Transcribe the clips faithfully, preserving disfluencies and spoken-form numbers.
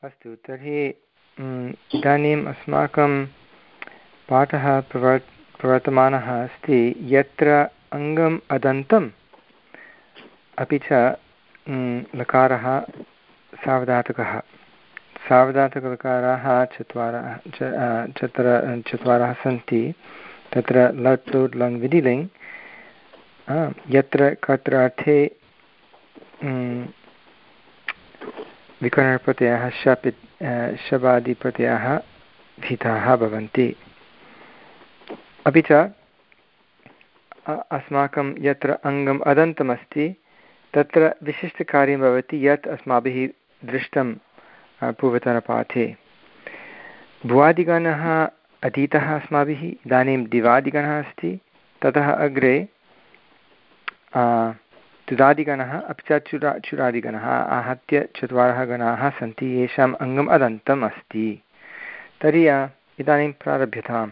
अस्तु तर्हि इदानीम् अस्माकं पाठः प्रवर् प्रवर्तमानः अस्ति यत्र अङ्गम् अदन्तम् अपि च लकारः सावधातुकः सावधातुकलकाराः चत्वारः चत्वारः चत्वारः सन्ति तत्र लट् लुट् लङ् विधिलिङ् यत्र कत्र अर्थे विकरणप्रत्ययः शप् शबादिप्रत्ययः भिताः भवन्ति अपि च अस्माकं यत्र अङ्गम् अदन्तमस्ति तत्र विशिष्टकार्यं भवति यत् अस्माभिः दृष्टं पूर्वतनपाठे भुवादिगणः अधीतः अस्माभिः इदानीं दिवादिगणः अस्ति ततः अग्रे तुदादिगणः अपि च चुरा चुरादिगणः आहत्य चत्वारः गणाः सन्ति येषाम् अङ्गम् अदन्तम् अस्ति तर्हि इदानीं प्रारभ्यताम्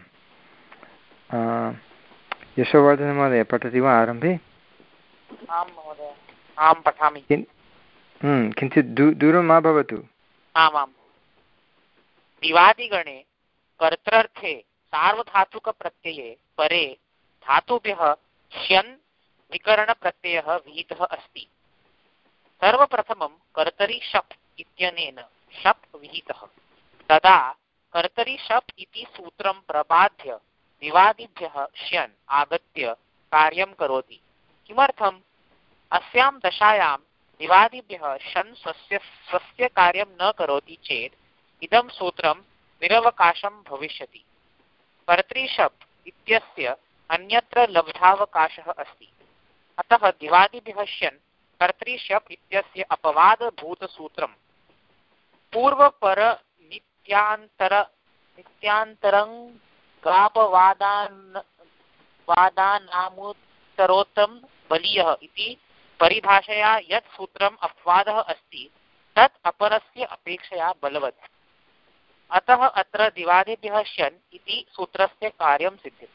यशोवर्धनमहोदय पठति वा आरम्भे? आं महोदय आं पठामि। किञ्चित् दू दूरं मा भवतु। आमां दिवादिगणे कर्तृर्थे सार्वधातुकप्रत्यये परे धातुभ्यः श्यन् विकरणप्रत्ययः विहितः अस्ति। सर्वप्रथमं कर्तरि शप् इत्यनेन शप् विहितः तदा कर्तरि शप् इति सूत्रं प्रबाध्य दिवादिभ्यः श्यन् आगत्य कार्यं करोति। किमर्थम्? अस्यां दशायां दिवादिभ्यः शन् स्वस्य स्वस्य कार्यं न करोति चेत् इदं सूत्रं निरवकाशं भविष्यति। कर्तरि शप् इत्यस्य अन्यत्र लब्धावकाशः अस्ति। अतः दिवादिभ्यः शन् कर्तरि शप् इत्यस्य अपवादभूतसूत्रं पूर्वपर नित्यांतर नित्यांतरं गापवादान् वादानामुत्तरोत्तम बलीयः इति परिभाषया यत् सूत्रम् अपवादः अस्ति तत् अपरस्य अपेक्षया बलवत्। अतः अत्र दिवादिभ्यः शन् इति सूत्रस्य कार्यं सिद्ध्यति।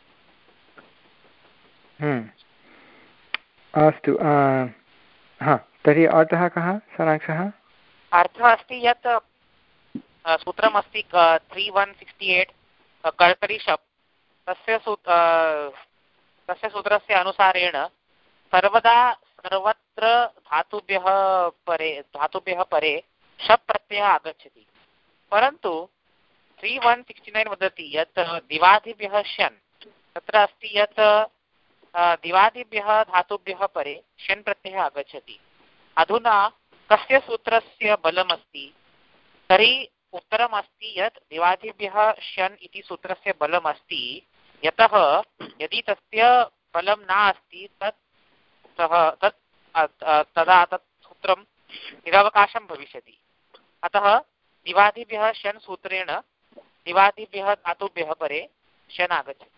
अस्तु हा तर्हि अर्थः कः सारांशः? अर्थः अस्ति यत् सूत्रमस्ति त्री वन् सिक्स्टि एट् कर्तरि शप् तस्य सूत्र तस्य सूत्रस्य अनुसारेण सर्वदा सर्वत्र धातुभ्यः परे धातुभ्यः परे शप् प्रत्ययः आगच्छति। परन्तु त्री वन् सिक्स्टि नैन् वदति यत् दिवादिभ्यः शन् तत्र अस्ति यत् दिवादिभ्यः धातुभ्यः परे शन् प्रत्ययः आगच्छति। अधुना कस्य सूत्रस्य बलमस्ति? तर्हि उत्तरमस्ति यत् दिवादिभ्यः शन् इति सूत्रस्य बलमस्ति। यतः यदि तस्य बलं नास्ति तत् सः तत् तदा तत् सूत्रं निरवकाशं भविष्यति। अतः दिवादिभ्यः शन् सूत्रेण दिवादिभ्यः धातुभ्यः परे शन् आगच्छति।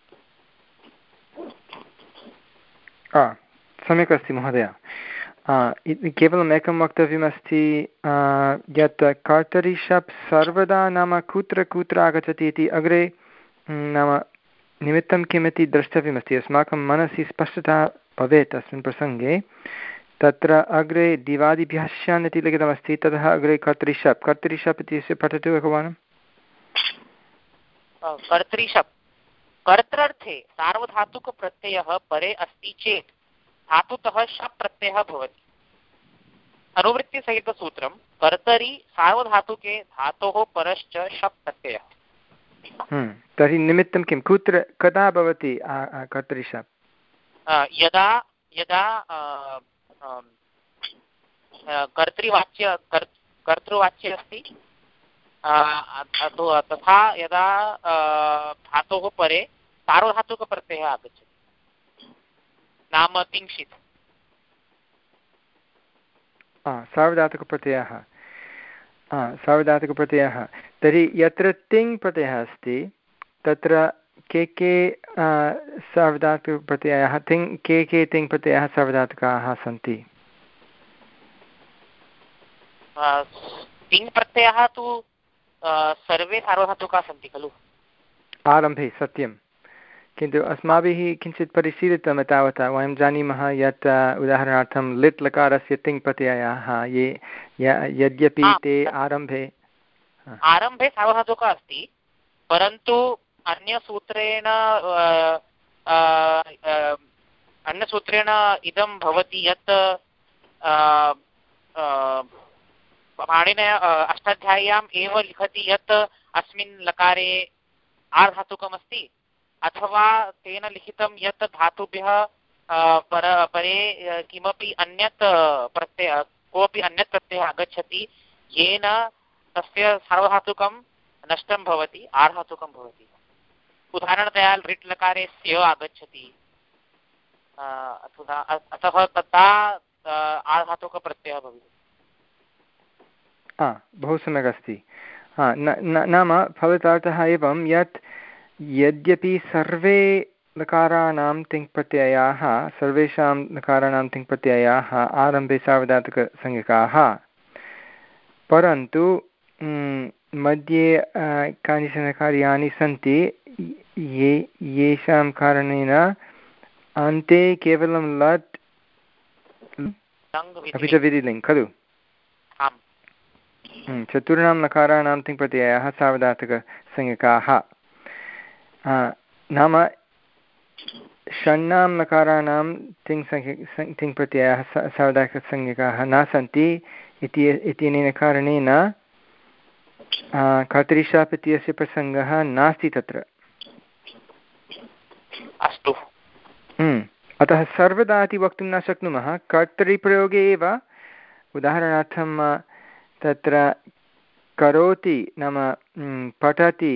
सम्यक् अस्ति महोदय। केवलम् एकं वक्तव्यमस्ति यत् कर्तरि शप् सर्वदा नाम कुत्र कुत्र आगच्छति इति अग्रे नाम निमित्तं किमिति द्रष्टव्यमस्ति। अस्माकं मनसि स्पष्टता भवेत् अस्मिन् प्रसङ्गे। तत्र अग्रे दिवादिभ्यः शन् इति लिखितमस्ति ततः अग्रे कर्तरि शप् कर्तरि शप् इत्यस्य पठतु एकवारं। कर्तरि शप् कर्तृर्थे सार्वधातुकप्रत्ययः परे अस्ति चेत् धातुतः शप् प्रत्ययः भवति। अनुवृत्तिसहितसूत्रं कर्तरि सार्वधातुके धातोः परश्च शप् प्रत्ययः। तर्हि निमित्तं किं कुत्र कदा भवति कर्तरि शप्? यदा यदा कर्तृवाच्य कर्तृवाच्य अस्ति तथा यदा धातोः परे सार्वधातुकप्रत्ययः आगच्छति नाम तिङ्क्षित्। सार्वधातुकप्रत्ययः सार्वधातुकप्रत्ययः तर्हि यत्र तिङ् प्रत्ययः अस्ति तत्र के के सार्वधातुकप्रत्ययाः तिङ् के के तिङ् प्रत्ययाः सार्वधातुकाः सन्ति? तिङ् प्रत्ययाः तु सर्वे सार्वधातुकाः सन्ति खलु आरम्भे सत्यं, किन्तु अस्माभिः किञ्चित् परिशीलितं तावता वयं जानीमः यत् उदाहरणार्थं लिट् लकारस्य तिङ् प्रत्ययाः ये यद्यपि ते आरम्भे आरम्भे सार्वधातुकः अस्ति, परन्तु अन्यसूत्रेण अन्यसूत्रेण इदं भवति यत् पाणिनेः अष्टाध्याय्याम् एव लिखति यत् अस्मिन् लकारे आर्धातुकमस्ति, अथवा तेन लिखितं यत् धातुभ्यः पर परे किमपि अन्यत् प्रत्यय कोऽपि अन्यत् प्रत्ययः आगच्छति येन तस्य सार्वधातुकं नष्टं भवति, आर्धातुकं भवति। उदाहरणतया लिट् लकारे स्य आगच्छति, अतः तथा आर्धातुकप्रत्ययः भवति। बहु सम्यक् अस्ति। नाम फलितार्थः एवं यत् यद्यपि सर्वे लकाराणां तिङ्प्रत्ययाः सर्वेषां लकाराणां तिङ्प्रत्ययाः आरम्भे सार्वधातुकसंज्ञकाः, परन्तु मध्ये कानिचन कार्याणि सन्ति ये येषां कारणेन अन्ते केवलं लट् अपि च विधिलिङ् खलु। चतुर्णां लकाराणां तिङ्प्रत्ययाः सार्वधातुकसंज्ञकाः, नाम षण्णां लकाराणां तिङ्संज्ञ तिङ्प्रत्ययाः सार्वधातुकसंज्ञकाः न सन्ति इति इत्यनेन कारणेन कर्तरिशाप् इत्यस्य प्रसङ्गः नास्ति तत्र। अस्तु। अतः सर्वदा इति वक्तुं न शक्नुमः, कर्तरिप्रयोगे एव। उदाहरणार्थं तत्र करोति नाम पठति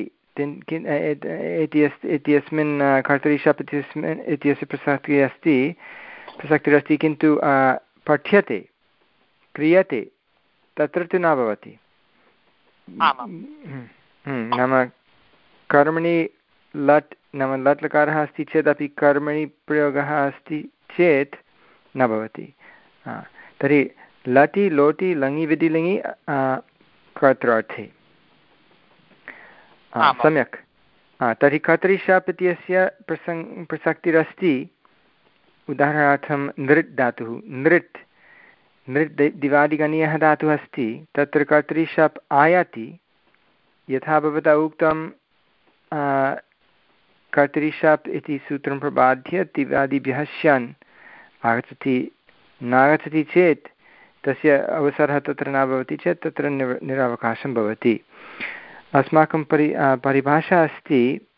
इत्यस्मिन् कर्तरिशाप् इत्यस्मिन् इत्यस्य प्रसक्तिः अस्ति प्रसक्तिरस्ति किन्तु पठ्यते क्रियते तत्र तु न भवति। नाम कर्मणि लट् नाम लट् लकारः अस्ति चेदपि कर्मणि प्रयोगः अस्ति चेत् न भवति। तर्हि लटि लोटि लङि विधिलिङि कर्त्रार्थे। सम्यक्। तर्हि कर्तरिशाप् इत्यस्य प्रसङ्ग प्रसक्तिरस्ति। उदाहरणार्थं नृट् धातुः, नृट् नृट् दिवादिगणीयः धातुः अस्ति, तत्र कर्तरिशाप् आयाति। यथा भवता उक्तं कर्तरिशाप् इति सूत्रं प्रबाध्य दिवादिभ्यः स्यान् आगच्छति, नागच्छति चेत् तस्य अवसरः तत्र न भवति चेत् तत्र निर निरवकाशं भवति। अस्माकं परि परिभाषा अस्ति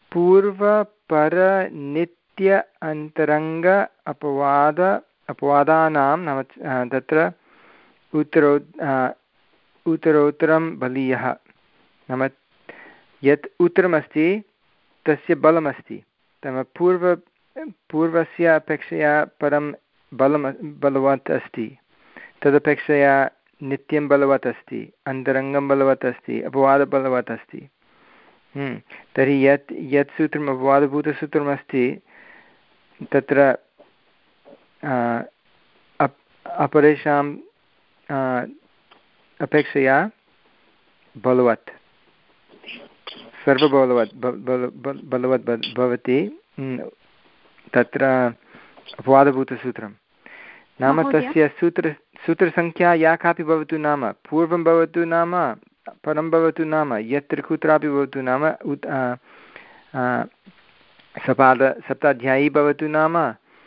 पूर्वपरनित्य अन्तरङ्ग अपवाद अपवादानां नाम तत्र उत्तरो उत्तरोत्तरं बलीयः, नाम यत् उत्तरमस्ति तस्य बलमस्ति, नाम पूर्व पूर्वस्य अपेक्षया परं बलं बलवत् अस्ति, तदपेक्षया नित्यं बलवत् अस्ति, अन्तरङ्गं बलवत् अस्ति, अपवादबलवत् अस्ति। तर्हि यत् यत् सूत्रम् अपवादभूतसूत्रमस्ति तत्र अपरेषां अपेक्षया बलवत् सर्वबलवत् बलवत् भवति तत्र अपवादभूतसूत्रं। नाम तस्य सूत्र सूत्रसङ्ख्या या कापि भवतु, नाम पूर्वं भवतु नाम परं भवतु नाम यत्र कुत्रापि भवतु, नाम उत् सपाद सप्ताध्यायी भवतु नाम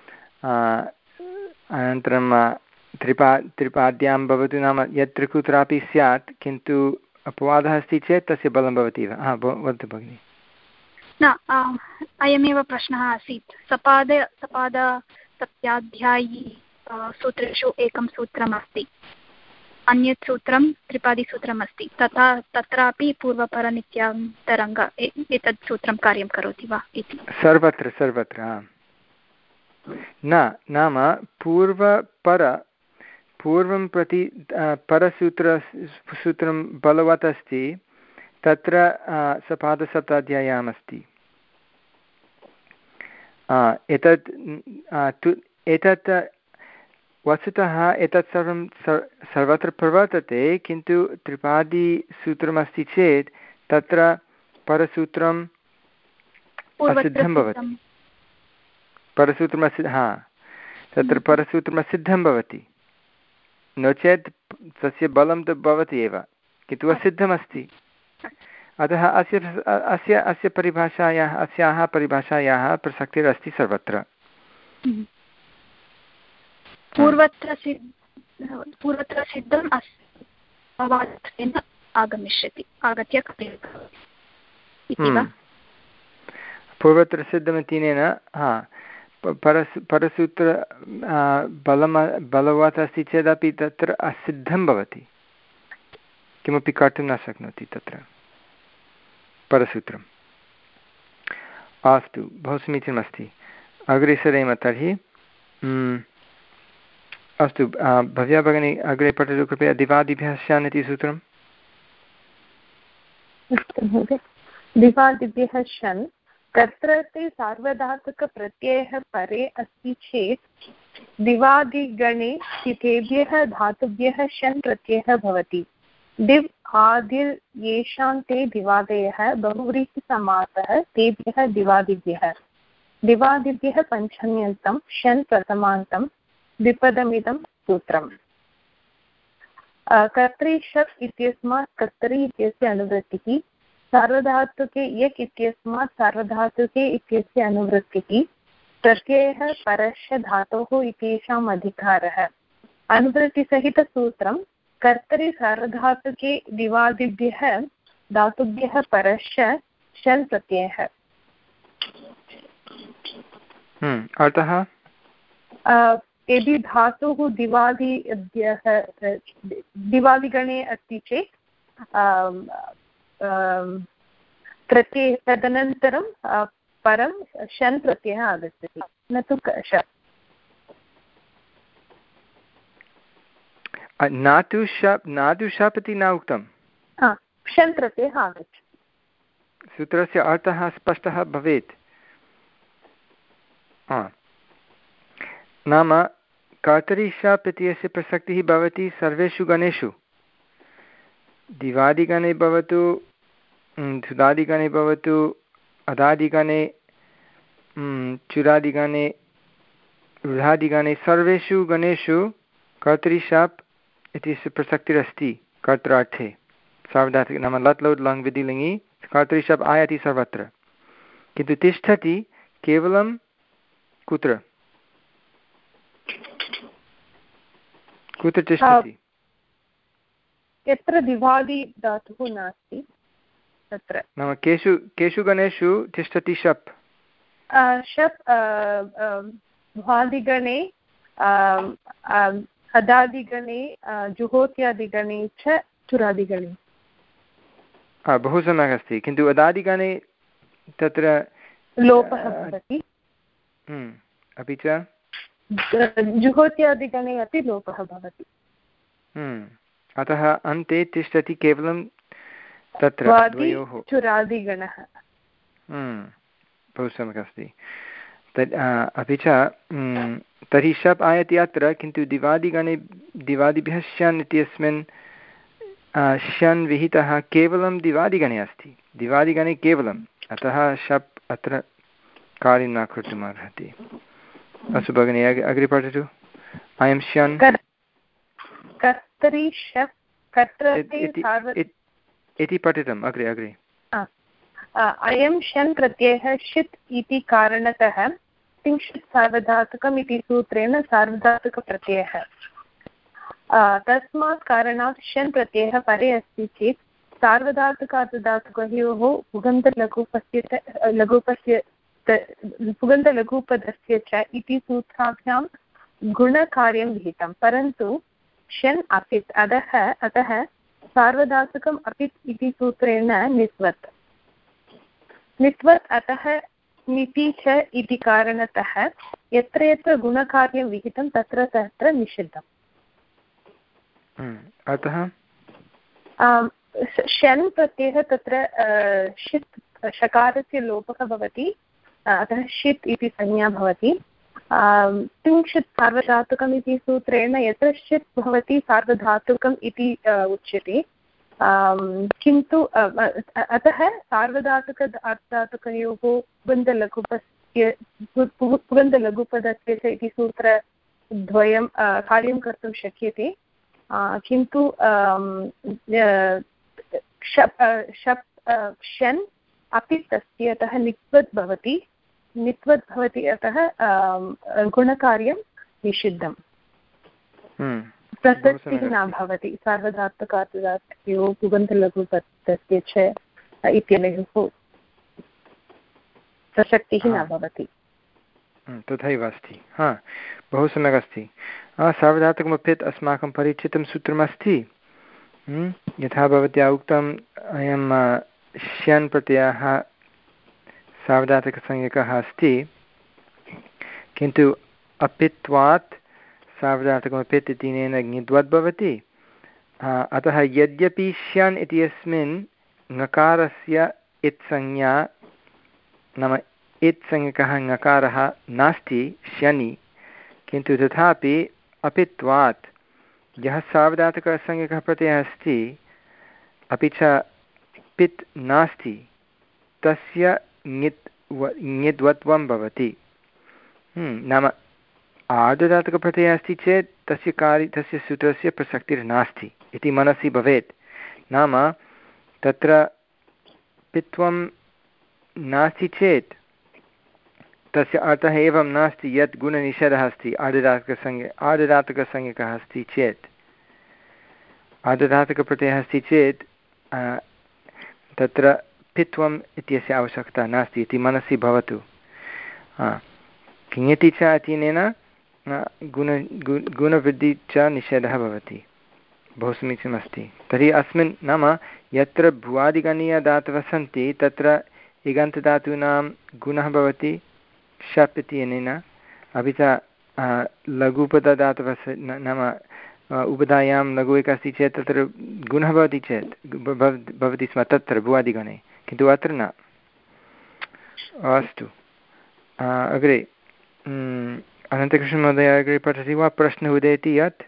अनन्तरं त्रिपा त्रिपाद्यां भवतु नाम यत्र कुत्रापि स्यात्, किन्तु अपवादः अस्ति चेत् तस्य बलं भवति एव। हा वदतु भगिनि। न अयमेव प्रश्नः आसीत्। सपाद सपाद सप्ताध्यायी सूत्रेषु एकं सूत्रमस्ति, अन्यत् सूत्रं त्रिपादिसूत्रम् अस्ति, तथा तत्रापि पूर्वपरनित्यान्तरङ्ग एतत् सूत्रं कार्यं करोति वा इति। सर्वत्र सर्वत्र न, नाम पूर्वपर पूर्वं प्रति परसूत्र सूत्रं बलवत् अस्ति, तत्र सपादसप्ताध्याय्याम् अस्ति। एतत् तु एतत् वस्तुतः एतत् सर्वं सर्वत्र प्रवर्तते, किन्तु त्रिपादिसूत्रमस्ति चेत् तत्र परसूत्रम् असिद्धं भवति। परसूत्रमसि हा तत्र परसूत्रमसिद्धं भवति, नो चेत् तस्य बलं तु भवति एव, किन्तु असिद्धमस्ति। अतः अस्य अस्य अस्य परिभाषायाः अस्याः परिभाषायाः प्रसक्तिरस्ति सर्वत्र। पूर्वत्र पूर्वत्र सिद्धम् अस्ति आगमिष्यति आगत्य इति वा? पूर्वत्र सिद्धमित्यनेन हा परस् परसूत्र बलम बलवत् अस्ति चेदपि तत्र असिद्धं भवति, किमपि कर्तुं न शक्नोति तत्र परसूत्रम्। अस्तु, बहु समीचीनमस्ति, अग्रे सरेम तर्हि। अस्तु, भव्या भगिनी अग्रे पठतु कृपया। दिवादिभ्यः स्यान् इति सूत्रम्। अस्तु महोदय, दिवादिभ्यः शन् कर्तृते सार्वधातुकप्रत्ययः परे अस्ति चेत् दिवादिगणे स्थितेभ्यः धातुभ्यः शन् प्रत्ययः भवति। दिव् आदिर् येषां ते दिवादयः बहुव्रीहिसमासः तेभ्यः दिवादिभ्यः। दिवादिभ्यः पञ्चम्यन्तं शन् प्रथमान्तं द्विपदमिदं सूत्रम्। कर्तरि शप् इत्यस्मात् कर्तरि इत्यस्य अनुवृत्तिः, सार्वधातुके यक् इत्यस्मात् सार्वधातुके इत्यस्य अनुवृत्तिः, प्रत्ययः परस्य धातोः इत्येषाम् अधिकारः। अनुवृत्तिसहितसूत्रं कर्तरि सार्वधातुके दिवादिभ्यः धातुभ्यः परस्य शन् प्रत्ययः। अतः यदि धातुः दिवादि दिवादिगणे अस्ति चेत् प्रत्यय तदनन्तरं परं शन् प्रत्ययः आगच्छति, न तु शप्। न तु शप् न तु शप् इति न उक्तं, शन् प्रत्ययः आगच्छति। सूत्रस्य अर्थः स्पष्टः भवेत्। नाम कर्तरि शप् इत्यस्य प्रसक्तिः भवति सर्वेषु गणेषु, दिवादिगणे भवतु, धुदादिगणे भवतु, अदादिगणे, चुरादिगणे, रुधादिगणे, सर्वेषु गणेषु कर्तरि शप् इत्यस्य प्रसक्तिरस्ति कर्तृर्थे। सार्वधातुके नाम लट् लोट् लङ् विधिलिङि कर्तरि शप् आयाति सर्वत्र, किन्तु तिष्ठति केवलं कुत्र कुत्र तिष्ठति? यत्र दिवादि धातुः नास्ति तत्र। नाम केषु केषु गणेषु तिष्ठति शप्? शप् भ्वादिगणे, अदादिगणे, जुहोत्यादिगणे च चुरादिगणे। बहु सम्यक् अस्ति, किन्तु अदादिगणे तत्र लोपः भवति, अपि च जुहोत्यादिगणे अपि लोपः भवति। अतः अन्ते तिष्ठति केवलं तत्र द्वयोः चुरादिगणः। बहु सम्यक् अस्ति। तद् अपि च तर्हि शप् आयति अत्र, किन्तु दिवादिगणे दिवादिभ्यः शन् इत्यस्मिन् शन् विहितः केवलं दिवादिगणे अस्ति, दिवादिगणे केवलम्, अतः शप् अत्र कार्यं न कर्तुम् अर्हति। अस्तु भगिनी, अग्रे पठतु। अयं शन् कर्तरि शप् इति पठितम्, अग्रे अग्रे। अयं शन् प्रत्ययः षित् इति कारणतः तिङ्क्षित् सार्वधातुकम् इति सूत्रेण सार्वधातुकप्रत्ययः। तस्मात् कारणात् शन् प्रत्ययः परे अस्ति चेत् सार्वधातुकार्धधातुकयोः पुगन्तलघुपस्य लघुपस्य पुगन्तलघुपदस्य च इति सूत्राभ्यां गुणकार्यं विहितं, परन्तु शन् अपित् अतः अतः सार्वधातुकम् अपित् इति सूत्रेण निस्वत् निस्वत् अतः निति च इति कारणतः यत्र यत्र गुणकार्यं विहितं तत्र तत्र निषिद्धम्। अतः शन् प्रत्ययः तत्र षित् शकारस्य लोपः भवति, अतः षित् इति संज्ञा भवति। तिङ्क्षित् सार्वधातुकम् इति सूत्रेण यत्र षित् भवति सार्वधातुकम् इति उच्यते, किन्तु अतः सार्वधातुक अर्धधातुकयोः पुगन्तलघुपस्य पुगन्तलघुपदस्य च इति सूत्रद्वयं कार्यं कर्तुं शक्यते, किन्तु शप् शप् शन् अपि तस्य अतः नित्वत् भवति नित्वत् भवति अतः गुणकार्यं निषिद्धं प्रसक्तिः न भवति सार्वधातुकार्धधातुकयोः पुगन्तलघुपदस्य च इत्यनयोः प्रसक्तिः न भवति तथैव अस्ति हा बहु सम्यक् अस्ति सार्वधातुकमपेत् अस्माकं परिचितं सूत्रमस्ति यथा भवत्या उक्तम् अयं श्यन् प्रत्ययः सार्वधातुकसंज्ञकः अस्ति किन्तु अपित्वात् सार्वधातुकमपेत् इत्यनेन ङिद्वद् भवति अतः यद्यपि श्यन् इत्यस्मिन् ङकारस्य इत्संज्ञा नाम इत्संज्ञकः ङकारः नास्ति श्यनि किन्तु तथापि अपित्वात् यः सार्वधातुकसंज्ञकः प्रत्ययः अस्ति अपि च पित् नास्ति तस्य ङित् ङिद्वत्वं भवति नाम आर्धधातुकप्रत्ययः अस्ति चेत् तस्य कार्य तस्य सूत्रस्य प्रसक्तिर्नास्ति इति मनसि भवेत् नाम तत्र पित्वं नास्ति चेत् तस्य अर्थः एवं नास्ति यत् गुणनिषेधः अस्ति आर्धधातुकसंज्ञ आर्धधातुकसंज्ञकः अस्ति चेत् आर्धधातुकप्रत्ययः अस्ति चेत् तत्र पित्वम् इत्यस्य आवश्यकता नास्ति इति मनसि भवतु किङति च इत्यनेन गुण गुणवृद्धि च निषेधः भवति बहु समीचीनमस्ति तर्हि अस्मिन् नाम यत्र भुवादिगणीयधातवः सन्ति तत्र इगन्तधातूनां गुणः भवति शप् इत्यनेन अपि च लघुपदधातवः नाम उपधायां लघु एकः अस्ति चेत् तत्र गुणः भवति चेत् भवति स्म तत्र भुवादिगणे किन्तु अत्र न अस्तु अग्रे अनन्तकृष्णमहोदय अग्रे पठति वा प्रश्नः उदेति यत्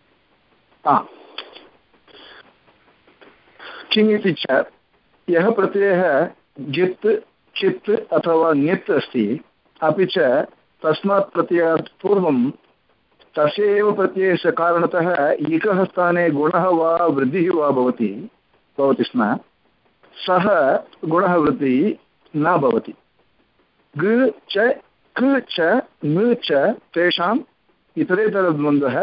किम् इति च यः प्रत्ययः जित् चित् अथवा ङित् अस्ति अपि च तस्मात् प्रत्ययात् पूर्वं तस्य एव प्रत्ययस्य कारणतः एकः स्थाने गुणः वा वृद्धिः वा भवति भवति स्म सः गुणः वृद्धिः न भवति ग च क च ङ च तेषाम् इतरेतरद्वन्द्वः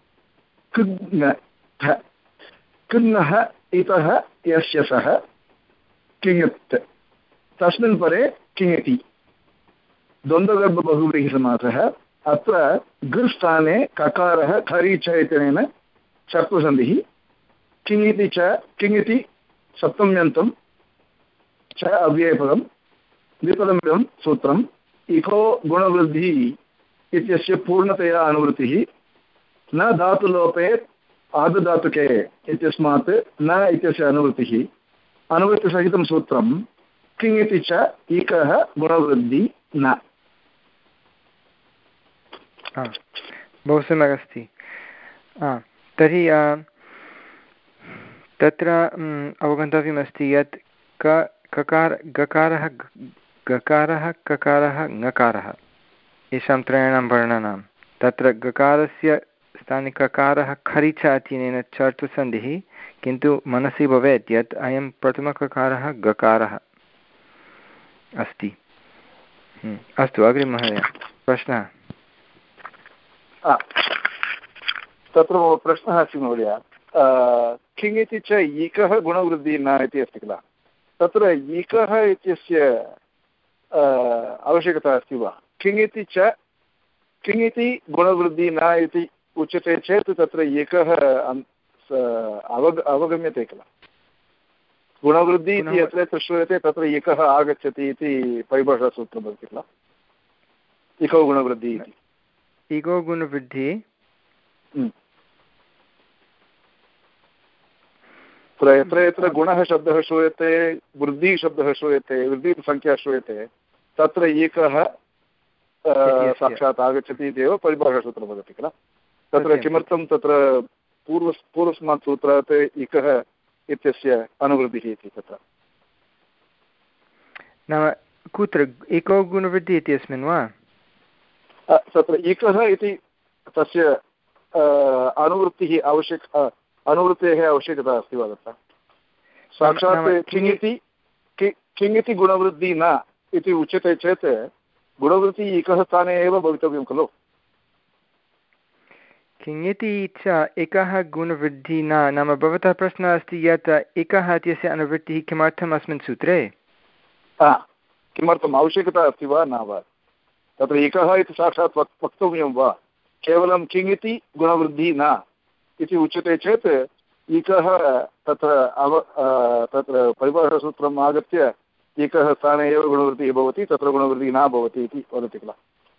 कृग्नः कृग्नः इतः यस्य सः किङत् तस्मिन् परे किङति द्वन्द्वगर्भबहुव्रीहिसमासः अत्र गृ स्थाने ककारः खरि च इत्यनेन चर्पसन्धिः किङिति च किङिति सप्तम्यन्तं च अव्ययपदं द्विपदमिदं सूत्रम् इको गुणवृद्धिः इत्यस्य पूर्णतया अनुवृत्तिः न धातुलोपे आर्धधातुके इत्यस्मात् न इत्यस्य अनुवृत्तिः अनुवृत्तिसहितं सूत्रं किङिति च इकः गुणवृद्धि न बहु सम्यक् अस्ति तर्हि तत्र अवगन्तव्यमस्ति यत् क ककार गकारः गकारः ककारः ङकारः येषां त्रयाणां वर्णानां तत्र गकारस्य स्थाने ककारः खरि च इत्यनेन चर्तुसन्धिः किन्तु मनसि भवेत् यत् अयं प्रथमककारः गकारः अस्ति अस्तु अग्रे महोदय प्रश्नः तत्र मम प्रश्नः अस्ति महोदय किङिति च ईकः गुणवृद्धिः न इति अस्ति किल तत्र ईकः इत्यस्य आवश्यकता अस्ति वा किङिति च किङिति गुणवृद्धिः न इति उच्यते चेत् तत्र एकः अवग अवगम्यते किल गुणवृद्धिः इति यत्र यत्र श्रूयते तत्र एकः आगच्छति इति परिभाषासूत्रं भवति किल इको गुणवृद्धिः इति इको गुणवृद्धिः यत्र यत्र गुणः शब्दः श्रूयते वृद्धिः शब्दः श्रूयते वृद्धिसङ्ख्या श्रूयते तत्र एकः साक्षात् आगच्छति इत्येव परिभाषासूत्रं वदति किल तत्र किमर्थं तत्र पूर्व पूर्वस्मात् सूत्रात् इकः इत्यस्य अनुवृद्धिः इति तत्र नाम कुत्र इको गुणवृद्धिः इत्यस्मिन् वा तत्र इकः इति तस्य अनुवृत्तिः आवश्यक अनुवृत्तेः आवश्यकता अस्ति वा तत्र साक्षात् किङिति किङिति गुणवृद्धिः न इति उच्यते चेत् गुणवृत्तिः एकः स्थाने एव भवितव्यं खलु। किङिति च एकः गुणवृद्धिः न, नाम भवतः प्रश्नः अस्ति यत् एकः इत्यस्य अनुवृत्तिः किमर्थम् अस्मिन् सूत्रे? किमर्थम् आवश्यकता अस्ति वा न वा? तत्र एकः इति साक्षात् वक् वक्तव्यं वा? केवलं किङिति गुणवृद्धिः न इति उच्यते चेत् एकः तत्र अव तत्र परिभाषासूत्रम् आगत्य एकः स्थाने एव गुणवृत्तिः भवति, तत्र गुणवृत्तिः न भवति इति वदति किल।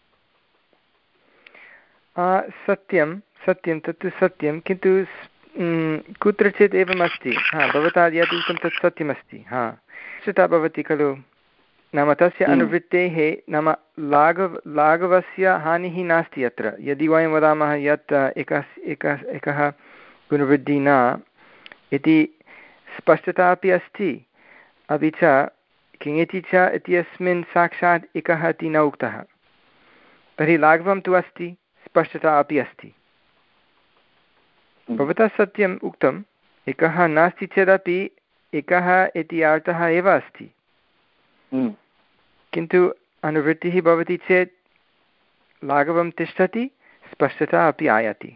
सत्यं सत्यं तत्तु सत्यं, किन्तु कुत्रचित् एवम् अस्ति। हा, भवता यत् उक्तं तत् सत्यमस्ति। हा, तथा भवति खलु, नाम तस्य अनुवृत्तेः नाम लाघव लाघवस्य हानिः नास्ति अत्र। यदि वयं वदामः यत् एकः एकः एकः गुणवृद्धिः न इति स्पष्टता अपि अस्ति, अपि च किङिति च इत्यस्मिन् साक्षात् एकः इति न उक्तः, तर्हि लाघवं तु अस्ति, स्पष्टता अपि अस्ति। भवतः सत्यम् उक्तम्, एकः नास्ति चेदपि एकः इति अर्थः एव अस्ति, किन्तु अनुवृत्तिः भवति चेत् लाघवं तिष्ठति, स्पष्टता अपि आयाति,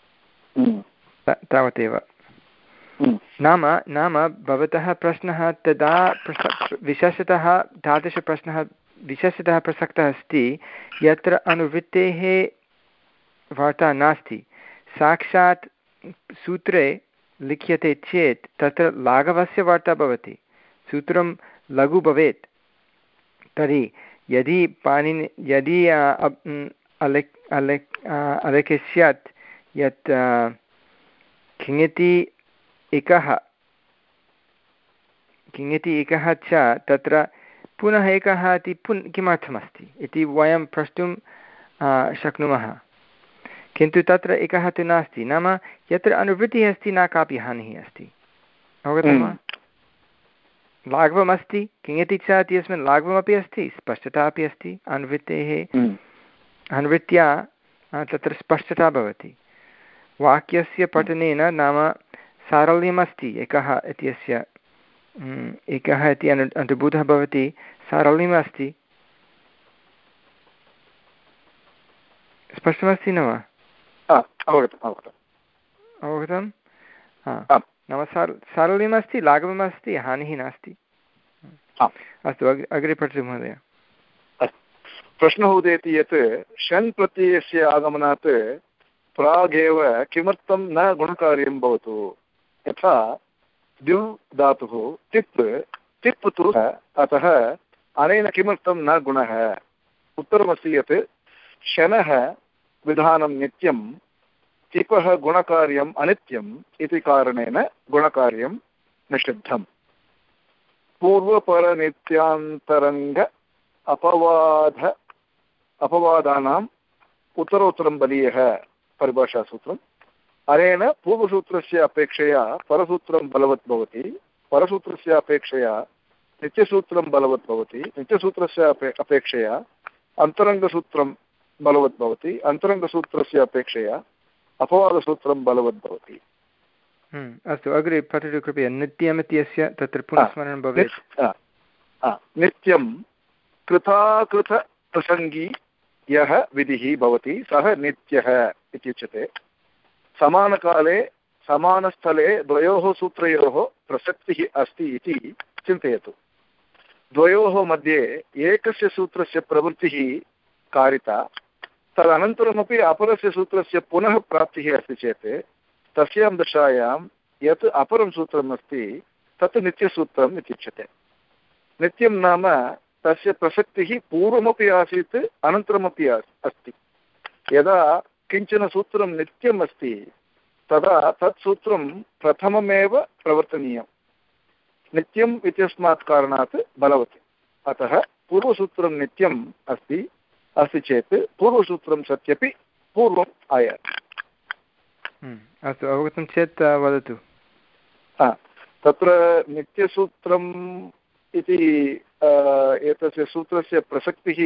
तावदेव। नाम नाम भवतः प्रश्नः तदा विशेषतः तादृशप्रश्नः विशेषतः प्रसक्तः अस्ति यत्र अनुवृत्तेः वार्ता नास्ति। साक्षात् सूत्रे लिख्यते चेत् तत्र लाघवस्य वार्ता भवति, सूत्रं लघु भवेत्। तर्हि यदि पाणिनि यदि अलेख् अलेख् अलेखिष्यत् यत् किङिति एकः किङिति एकः च तत्र पुनः एकः इति पुन् किमर्थमस्ति इति वयं प्रष्टुं शक्नुमः, किन्तु तत्र एकः तु नास्ति। नाम यत्र अनुवृत्तिः अस्ति न कापि हानिः अस्ति, अवगतं वा? लाघवमस्ति, किङिति च इत्यस्मिन् लाघवमपि अस्ति, स्पष्टता अपि अस्ति। अनुवृत्तेः अनुवृत्त्या तत्र स्पष्टता भवति। वाक्यस्य पठनेन नाम सारल्यमस्ति, एकः इत्यस्य एकः इति अनु अन्तर्भूतः भवति, सारल्यमस्ति। स्पष्टमस्ति न वा? अवगतं? नाम सार सारल्यमस्ति, लाघवमस्ति, हानिः नास्ति। अस्तु, अग्रे अग्रे पठतु महोदय। प्रश्नः उदेति यत् षण् प्रत्ययस्य आगमनात् प्रागेव किमर्थं न गुणकार्यं भवतु? यथा द्यु धातुः तिप् तिप् तु अतः अनेन किमर्थं न गुणः? उत्तरमस्ति यत् शनः विधानं नित्यं, तिपः गुणकार्यम् अनित्यम् इति कारणेन गुणकार्यं निषिद्धम्। पूर्वपरनित्यान्तरङ्ग अपवाद अपवादानाम् उत्तरोत्तरं बलीयः परिभाषासूत्रम्। अनेन पूर्वसूत्रस्य अपेक्षया परसूत्रं बलवत् भवति, परसूत्रस्य अपेक्षया नित्यसूत्रं बलवत् भवति, नित्यसूत्रस्य अपे अपेक्षया अन्तरङ्गसूत्रं बलवत् भवति, अन्तरङ्गसूत्रस्य अपेक्षया अपवादसूत्रं बलवत् भवति। अस्तु, अग्रे पठतु कृपया। नित्यम् इत्यस्य तत्र पुनः स्मरणं भवेत्। नित्यं कृताकृतप्रसङ्गी यः विधिः भवति सः नित्यः इत्युच्यते। समानकाले समानस्थले द्वयोः सूत्रयोः प्रसक्तिः अस्ति इति चिन्तयतु। द्वयोः मध्ये एकस्य सूत्रस्य प्रवृत्तिः कारिता, तदनन्तरमपि अपरस्य सूत्रस्य पुनः प्राप्तिः अस्ति चेत् तस्यां दशायां यत् अपरं सूत्रम् अस्ति तत् नित्यसूत्रम् इत्युच्यते। नित्यं नाम तस्य प्रसक्तिः पूर्वमपि आसीत्, अनन्तरमपि अस्ति। यदा किञ्चन सूत्रं नित्यम् अस्ति तदा तत् सूत्रं प्रथममेव प्रवर्तनीयं। नित्यम् इत्यस्मात् कारणात् बलवत्। अतः पूर्वसूत्रं नित्यम् अस्ति अस्ति चेत् पूर्वसूत्रं सत्यपि पूर्वम् आयाति। अस्तु, अवगतं चेत् वदतु। तत्र नित्यसूत्रम् इति एतस्य सूत्रस्य प्रसक्तिः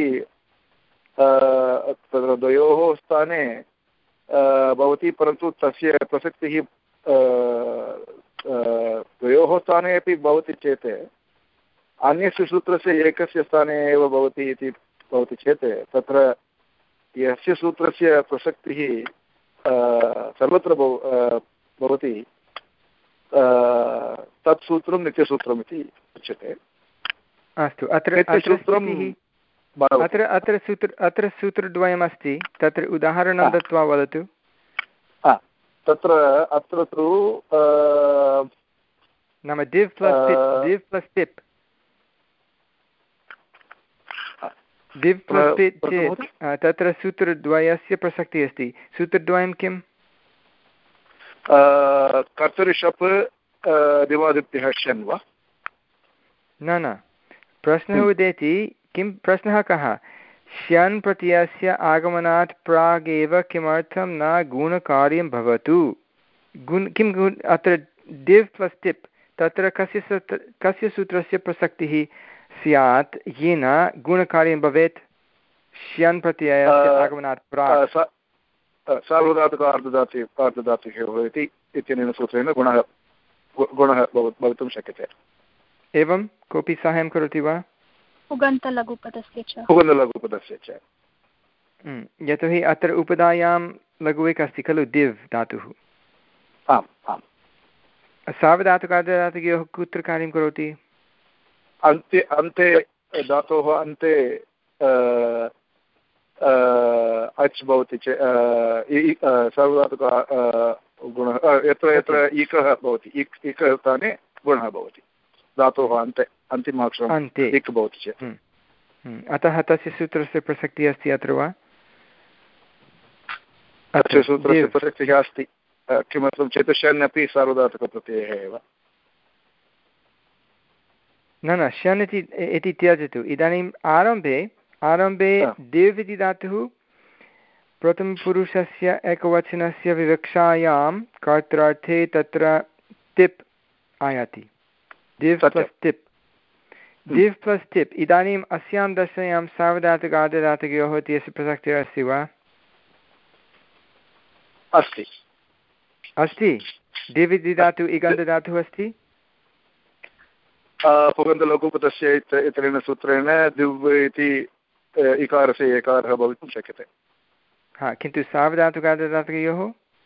तत्र द्वयोः स्थाने भवति, परन्तु तस्य प्रसक्तिः द्वयोः स्थाने अपि भवति चेत् अन्यस्य सूत्रस्य एकस्य स्थाने एव भवति इति भवति चेत् तत्र यस्य सूत्रस्य प्रसक्तिः सर्वत्र भवति तत् सूत्रं नित्यसूत्रम् इति उच्यते। अस्तु, अत्र अत्र अत्र सूत्र अत्र सूत्रद्वयमस्ति, तत्र उदाहरणं दत्वा वदतु। तत्र अत्र तु नाम दिव् प्लस् दिव् प्लस् टिप् दिव् प्लस् टिप् चेत् तत्र सूत्रद्वयस्य प्रसक्तिः अस्ति। सूत्रद्वयं किम्? कर्तरिषप् दिवादिभ्यः शन् वा? न न, प्रश्नः उदेति। किं प्रश्नः कः? श्यन् प्रत्ययस्य आगमनात् प्रागेव किमर्थं न गुणकार्यं भवतु? गुण किं गुण अत्र दिव् प्लस् टिप् तत्र कस्य सूत्र कस्य सूत्रस्य प्रसक्तिः स्यात् येन गुणकार्यं भवेत्? श्यन् प्रत्ययस्य आगमनात् प्राक् सार्वधातुक अर्धधातु अर्धधातुः इति इत्यनेन सूत्रेण गुणः गुणः भवितुं शक्यते। एवं कोऽपि साहाय्यं करोति वा? पुगन्तलघुपदस्य च पुगन्तलघुपदस्य च यतोहि अत्र उपधायां लघु एक अस्ति खलु दिव् धातुः। आम् आम्। सार्वधातुकार्धधातुकयोः कुत्र कार्यं करोति? अन्ते अन्ते धातोः अन्ते अच् भवति चेत् सार्वधातुक गुणः यत्र यत्र इकः भवति इक् इकः स्थाने गुणः भवति धातोः अन्ते अन्तिमाक्षरम् अन्ते इक् भवति चेत्। अतः तस्य सूत्रस्य प्रसक्तिः अस्ति अत्र वा? अस्य सूत्रस्य प्रसक्तिः अस्ति। किमर्थं चेत् शन् अपि सार्वधातुकप्रत्ययः एव। न न, शन् इति त्यजतु। इदानीम् आरम्भे आरम्भे दिव् इति धातुः प्रथमपुरुषस्य एकवचनस्य विवक्षायां कर्त्रार्थे तत्र टिप् आयाति। दिव् प्लस् टिप् दिव् प्लस् टिप्। इदानीम् अस्यां दशायां सार्वधातुकार्धधातुकयोः इत्यस्य प्रसक्तिः अस्ति वा? अस्ति अस्ति। दिव् इति धातुः इगन्धधातुः अस्ति। पुगन्तलघुपदस्य इत्यनेन सूत्रेण दिव् इति इकारस्य एकारः भवितुं शक्यते। हा, किन्तु सार्वधातुकार्धधातुकयोः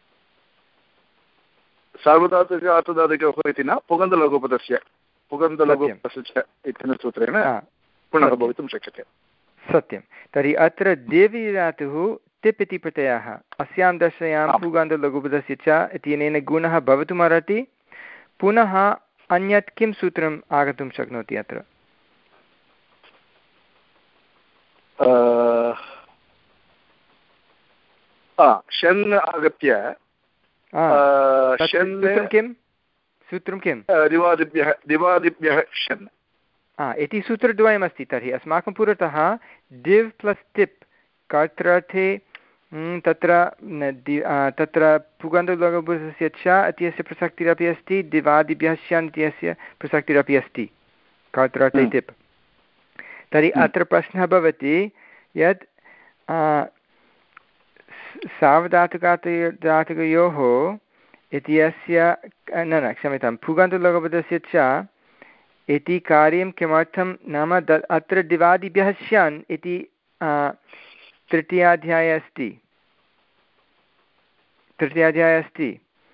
सार्वधातुक अर्थधातुकयोः इति न, पुगन्तलघुपदस्य पुगन्तलघुपदस्य च इत्यनेन सूत्रेण पुनः भवितुं शक्यते। सत्यं। तर्हि अत्र दिव् इति धातुः टिप् इति प्रत्ययः अस्यां दशायां पुगन्तलघुपदस्य च इत्यनेन गुणः भवितुमर्हति। पुनः अन्यत् किं सूत्रम् आगतुं शक्नोति अत्र? शन् आगत्य सूत्रं किं? सूत्रं किं? दिवादिभ्यः दिवादिभ्यः शन् इति सूत्रद्वयमस्ति। तर्हि अस्माकं पुरतः दिव् प्लस् टिप् कर्त्रार्थे तत्र तत्र पुगन्तलघुपदस्य च इत्यस्य प्रसक्तिरपि अस्ति, दिवादिभ्यः शन् इत्यस्य प्रसक्तिरपि अस्ति कर्त्रार्थे टिप्। तर्हि अत्र प्रश्नः भवति यत् सार्वधातुकार्धधातुकयोः इत्यस्य न न क्षम्यतां पुगन्तलघुपदस्य च इति कार्यं किमर्थं नाम अत्र दिवादिभ्यः शन् इति तृतीयाध्याये अस्ति तृतीयाध्याये अस्ति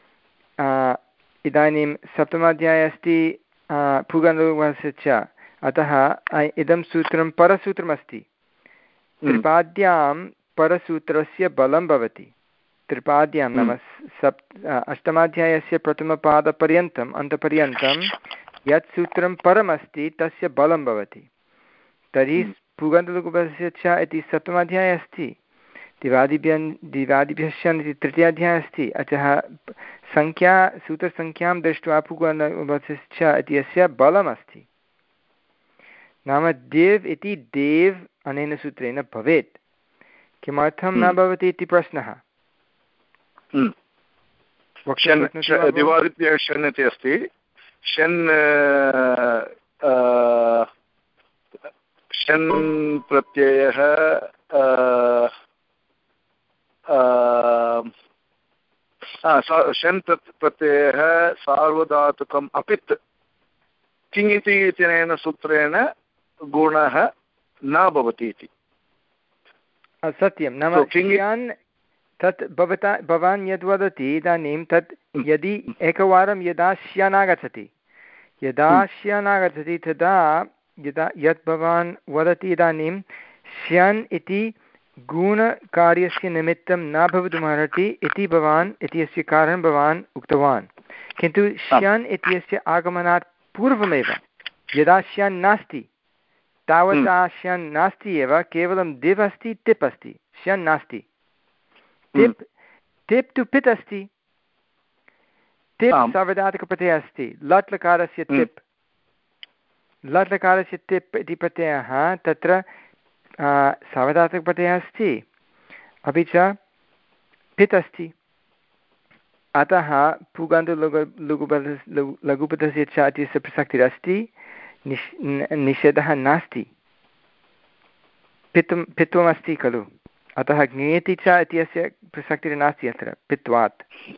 इदानीं सप्तमाध्याये अस्ति पुगन्तलघुपदस्य च। अतः इदं सूत्रं परसूत्रमस्ति। त्रिपाद्यां परसूत्रस्य बलं भवति। त्रिपाद्यां नाम सप् अष्टमाध्यायस्य प्रथमपादपर्यन्तम् अन्तपर्यन्तं यत् सूत्रं परमस्ति तस्य बलं भवति। तर्हि पुगन्तलघुपदस्य च इति सप्तमाध्याये अस्ति, दिवादिभ्यः दिवादिभ्यः शन् इति तृतीयाध्याये अस्ति। अतः सङ्ख्या सूत्रसङ्ख्यां दृष्ट्वा पुगन्तलघुपदस्य च इत्यस्य बलमस्ति। नाम देव् इति देव् अनेन सूत्रेण भवेत्। किमर्थं न भवति इति प्रश्नः। दिवादिभ्यः शन् इति अस्ति। शन् शन् प्रत्ययः शन् प्रत्ययः सार्वधातुकम् अपित् किङ् इति इत्यनेन सूत्रेण गुणः न भवति इति सत्यं नाम स्यान् तत् भवता भवान् यद् वदति इदानीं तत् यदि एकवारं यदा स्यान् आगच्छति यदा स्यान् आगच्छति तदा यदा यत् भवान् वदति इदानीं स्यान् इति गुणकार्यस्य निमित्तं न भवितुमर्हति इति भवान् इत्यस्य कारणं भवान् उक्तवान् किन्तु स्यान् इत्यस्य आगमनात् पूर्वमेव यदा स्यान् नास्ति तावता स्यान् नास्ति एव केवलं दिव् अस्ति टिप् अस्ति स्यान् नास्ति टिप् टिप् तु पित् अस्ति टिप् सार्वधातुकप्रत्ययः अस्ति लट् लकारस्य टिप् लट् लकारस्य टिप् इति प्रत्ययः तत्र सार्वधातुकप्रत्ययः अस्ति अपि च पित् अस्ति अतः पुगन्धु लघु लघुपदस्य लघुपदस्य च इत्यस्य प्रसक्तिरस्ति निश् निषेधः नास्ति पित्वं पित्वमस्ति खलु अतः ज्ञेति च इत्यस्य प्रसक्तिर्नास्ति अत्र पित्वात्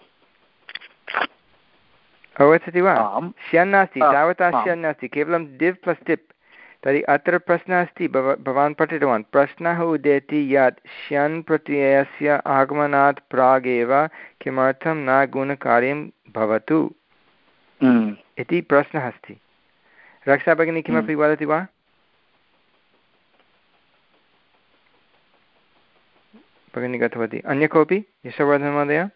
अवगच्छति वा स्यान् नास्ति तावता स्यान् नास्ति केवलं दिव् प्लस् टिप् तर्हि अत्र प्रश्नः अस्ति भव भवान् पठितवान् प्रश्नः उदेति यत् स्यान् प्रत्ययस्य आगमनात् प्रागेव किमर्थं न गुणकार्यं भवतु इति प्रश्नः अस्ति रक्षा भगिनी किमपि वदति वा भगिनी गतवती अन्य कोऽपि यशोवर्धन महोदय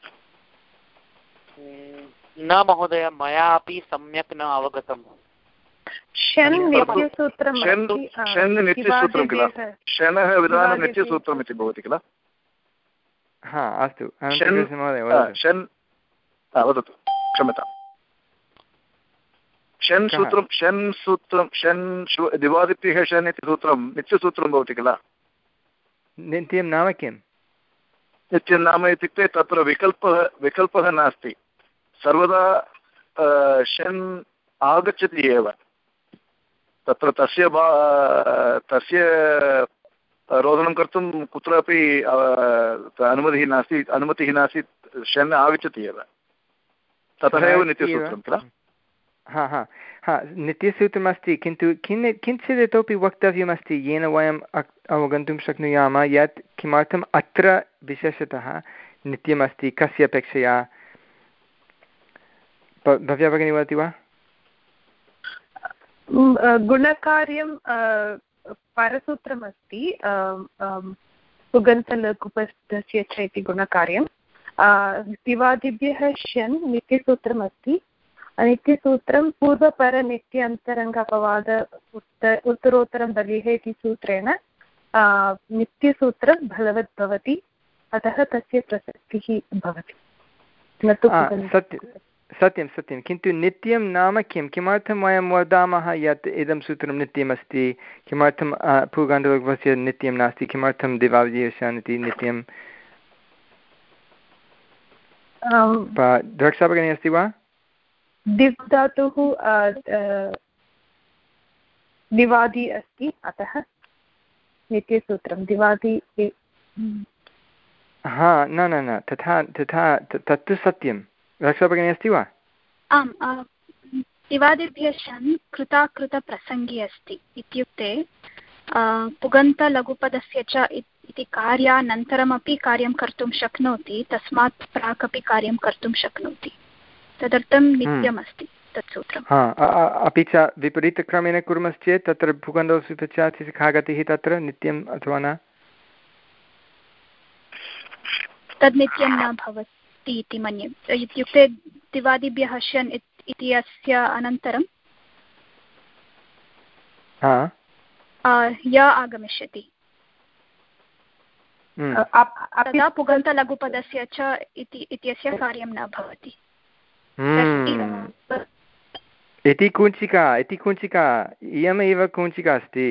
न महोदय मया अपि सम्यक् न अवगतम् शन् नित्यसूत्रं नित्यसूत्रं किल शनः विधानं नित्यसूत्रम् इति भवति किल हा अस्तु शन् वदतु क्षम्यताम् शन् सूत्रं शन् सूत्रं शन् दिवादिभ्यः शन् इति सूत्रं नित्यसूत्रं भवति किल नित्यं नाम किं नित्यं नाम इत्युक्ते तत्र विकल्पः विकल्पः नास्ति सर्वदा शन् आगच्छति एव तत्र तस्य तस्य रोदनं कर्तुं कुत्रापि अनुमतिः नास्ति अनुमतिः नास्ति शन् आगच्छति एव ततः एव नित्यसूत्रं किल हा हा हा नित्यसूत्रमस्ति किन्तु किं किञ्चित् इतोपि वक्तव्यमस्ति येन वयम् अवगन्तुं शक्नुयामः यत् किमर्थम् अत्र विशेषतः नित्यमस्ति कस्य अपेक्षया भव्या भगिनी वदति वा गुणकार्यं परसूत्रमस्ति पुगन्तलघुपदस्य च इति गुणकार्यं दिवादिभ्यः शन् नित्यसूत्रमस्ति नित्यसूत्रं पूर्वपरनित्यान्तरङ्ग अपवाद उत्तर उत्तरोत्तरं बलिः इति सूत्रेण नित्यसूत्रं बलवत् भवति अतः तस्य प्रसक्तिः भवति न तु सत्यं सत्यं किन्तु नित्यं नाम किं किमर्थं वयं वदामः यत् इदं सूत्रं नित्यमस्ति किमर्थं पुगन्तलघुपदस्य नित्यं नास्ति किमर्थं दिवादिभ्यः इति नित्यं द्रक्षा भगिनी अस्ति वा दिव् धातुः दिवादि अस्ति अतः नित्यसूत्रं दिवादि हा न न न तथा तथा तत्तु सत्यं रक्षा भगिनी अस्ति वा आम् दिवादिभ्यः शन् कृताकृतप्रसङ्गी अस्ति इत्युक्ते पुगन्तलघुपदस्य च इति कार्यानन्तरमपि कार्यं कर्तुं शक्नोति तस्मात् प्राक् अपि कार्यं कर्तुं शक्नोति तदर्थं नित्यमस्ति तत् सूत्रं हा अपि च विपरीतक्रमेण कुर्मश्चेत् तत्र भूखण्डोऽस्ति खा गतिः तत्र नित्यम् अथवा न तद् नित्यं न भवति इति मन्ये इत्युक्ते दिवादिभ्यः शन् इति अस्य अनन्तरं य आगमिष्यति तदा पुगन्तलघुपदस्य च इत्यस्य कार्यं न भवति इति कुञ्चिका इति कुञ्चिका इयमेव कुञ्चिका अस्ति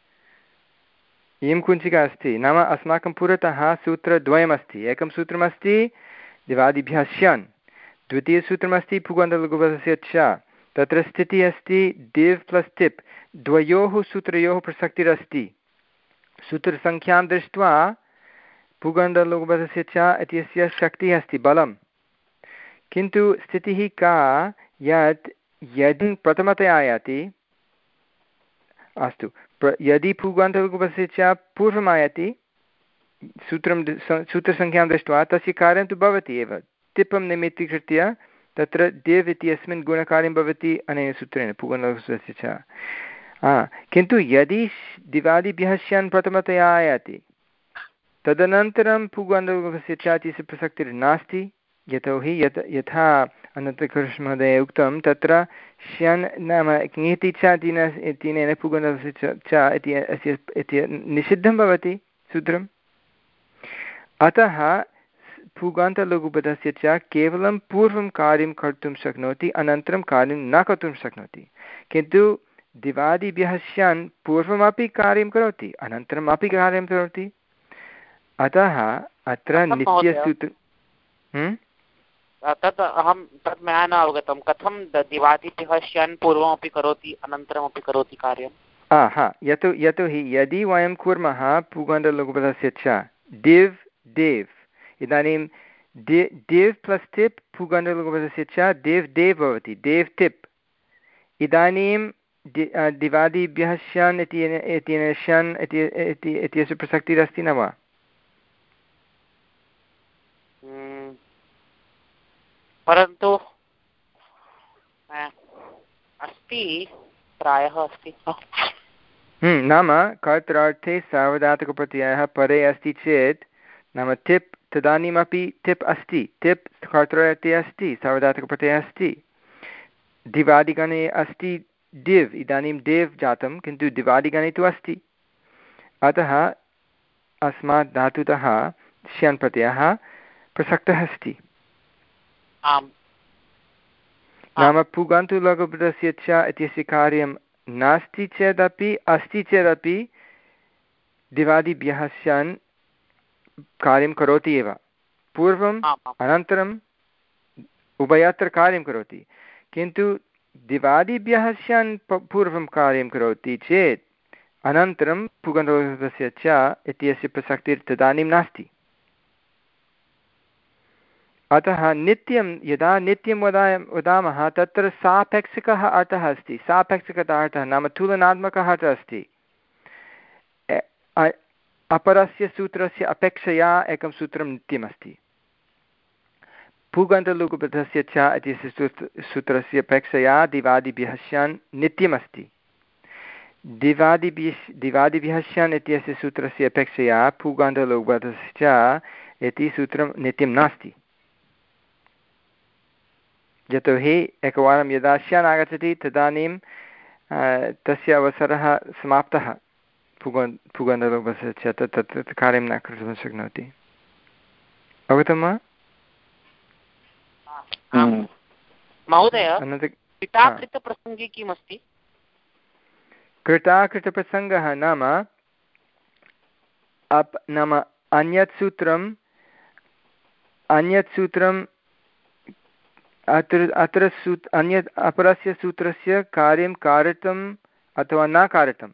इयं कुञ्चिका अस्ति नाम अस्माकं पुरतः सूत्रद्वयमस्ति एकं सूत्रमस्ति दिवादिभ्यः स्यान् द्वितीयसूत्रमस्ति पुगन्तलघुपदस्य च तत्र स्थितिः अस्ति दिव् प्लस् टिप् द्वयोः सूत्रयोः प्रसक्तिरस्ति सूत्रसङ्ख्यां दृष्ट्वा पुगन्तलघुपदस्य च इत्यस्य शक्तिः अस्ति बलं किन्तु स्थितिः का यत् यदि प्रथमतया आयाति अस्तु प्र यदि पूगान्तलघुपदस्य च पूर्वम् आयाति सूत्रं सूत्रसङ्ख्यां दृष्ट्वा तस्य कार्यं तु भवति एव टिपं निमित्तीकृत्य तत्र देव् इत्यस्मिन् गुणकार्यं भवति अनेन सूत्रेण पूगन्तलघुपदस्य च किन्तु यदि दिवादिभ्यः स्यान् प्रथमतया आयाति तदनन्तरं पूगन्तलघुपदस्य च इत्यस्य प्रसक्तिर्नास्ति यतोहि यत् यथा अनन्तकृष्णमहोदय उक्तं तत्र श्यन् नाम ङिति च तिन तिनेन पूगन्तलघुपदस्य च इति अस्य इति निषिद्धं भवति सूत्रम् अतः पूगान्तलघुपदस्य च केवलं पूर्वं कार्यं कर्तुं शक्नोति अनन्तरं कार्यं न कर्तुं शक्नोति किन्तु दिवादिभ्यः स्यान् पूर्वमपि कार्यं करोति अनन्तरम् अपि कार्यं करोति अतः अत्र नित्यसूत्र तत् अहं तत् मया न अवगतं कथं दिवादिभ्यः स्यान् पूर्वमपि करोति अनन्तरमपि करोति कार्यं हा यतो यतोहि यदि वयं कुर्मः पूगान्तलघुपदस्य च दिव् देव् इदानीं दे देव् प्लस् टिप् पूगान्तलघुपदस्य च देव् देव् भवति देव् टिप् इदानीं दिवादिभ्यः स्यान् इत्यनेन स्यान् इत्यस्य प्रसक्तिरस्ति न वा परन्तु अस्ति प्रायः अस्ति नाम कर्त्रार्थे सार्वधातुकप्रत्ययः परे अस्ति चेत् नाम टिप् तदानीमपि टिप् अस्ति टिप् कर्त्रार्थे अस्ति सार्वधातुकप्रत्ययः अस्ति दिवादिगणे अस्ति दिव् इदानीं देव् जातं किन्तु दिवादिगणे तु अस्ति अतः अस्मात् धातुतः स्यान् प्रत्ययः प्रसक्तः अस्ति नाम पूगान्तलघुपदस्य च इत्यस्य कार्यं नास्ति चेदपि अस्ति चेदपि दिवादिभ्यः स्यान् कार्यं करोति एव पूर्वम् अनन्तरम् उभयत्र कार्यं करोति किन्तु दिवादिभ्यः स्यान् पूर्वं कार्यं करोति चेत् अनन्तरं पूगान्तलघुपदस्य च इत्यस्य प्रसक्तिर्तदानीं नास्ति अतः नित्यं यदा नित्यं वदा वदामः तत्र सापेक्षिकः अर्थः अस्ति सापेक्षिकः अर्थः नाम तुलनात्मकः अर्थः अस्ति अपरस्य सूत्रस्य अपेक्षया एकं सूत्रं नित्यमस्ति पूगान्तलघुपदस्य च इत्यस्य सूत्रस्य अपेक्षया दिवादिभ्यः स्यान् नित्यमस्ति दिवादिभ्यः दिवादिभ्यः स्यान् इत्यस्य सूत्रस्य अपेक्षया पूगान्तलघुपदस्य च इति सूत्रं नित्यं नास्ति यतोहि एकवारं यदा स्यान् आगच्छति तदानीं तस्य अवसरः समाप्तः पूग पूगान्तलघुपदस्य च तत् तत् कार्यं न कर्तुं शक्नोति अवगतं वा महोदय कृताकृतप्रसङ्गे किम् अस्ति कृताकृतप्रसङ्गः नाम अप् नाम अन्यत् सूत्रम् अन्यत् सूत्रं अत्र अत्र सूत् अन्यत् अपरस्य सूत्रस्य कार्यं कारितम् अथवा न कारितम्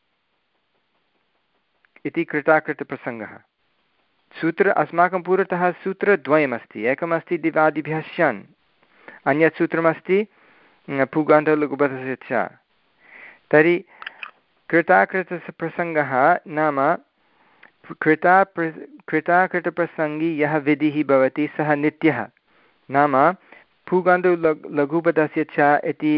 इति कृताकृतप्रसङ्गः सूत्र अस्माकं पुरतः सूत्रद्वयमस्ति एकमस्ति दिवादिभ्यः स्यान् अन्यत् सूत्रमस्ति पूगान्तलघुपदस्य च तर्हि कृताकृतप्रसङ्गः नाम कृता कृताकृतप्रसङ्गी यः विधिः भवति सः नित्यः नाम पूगान्तलघुपदस्य च इति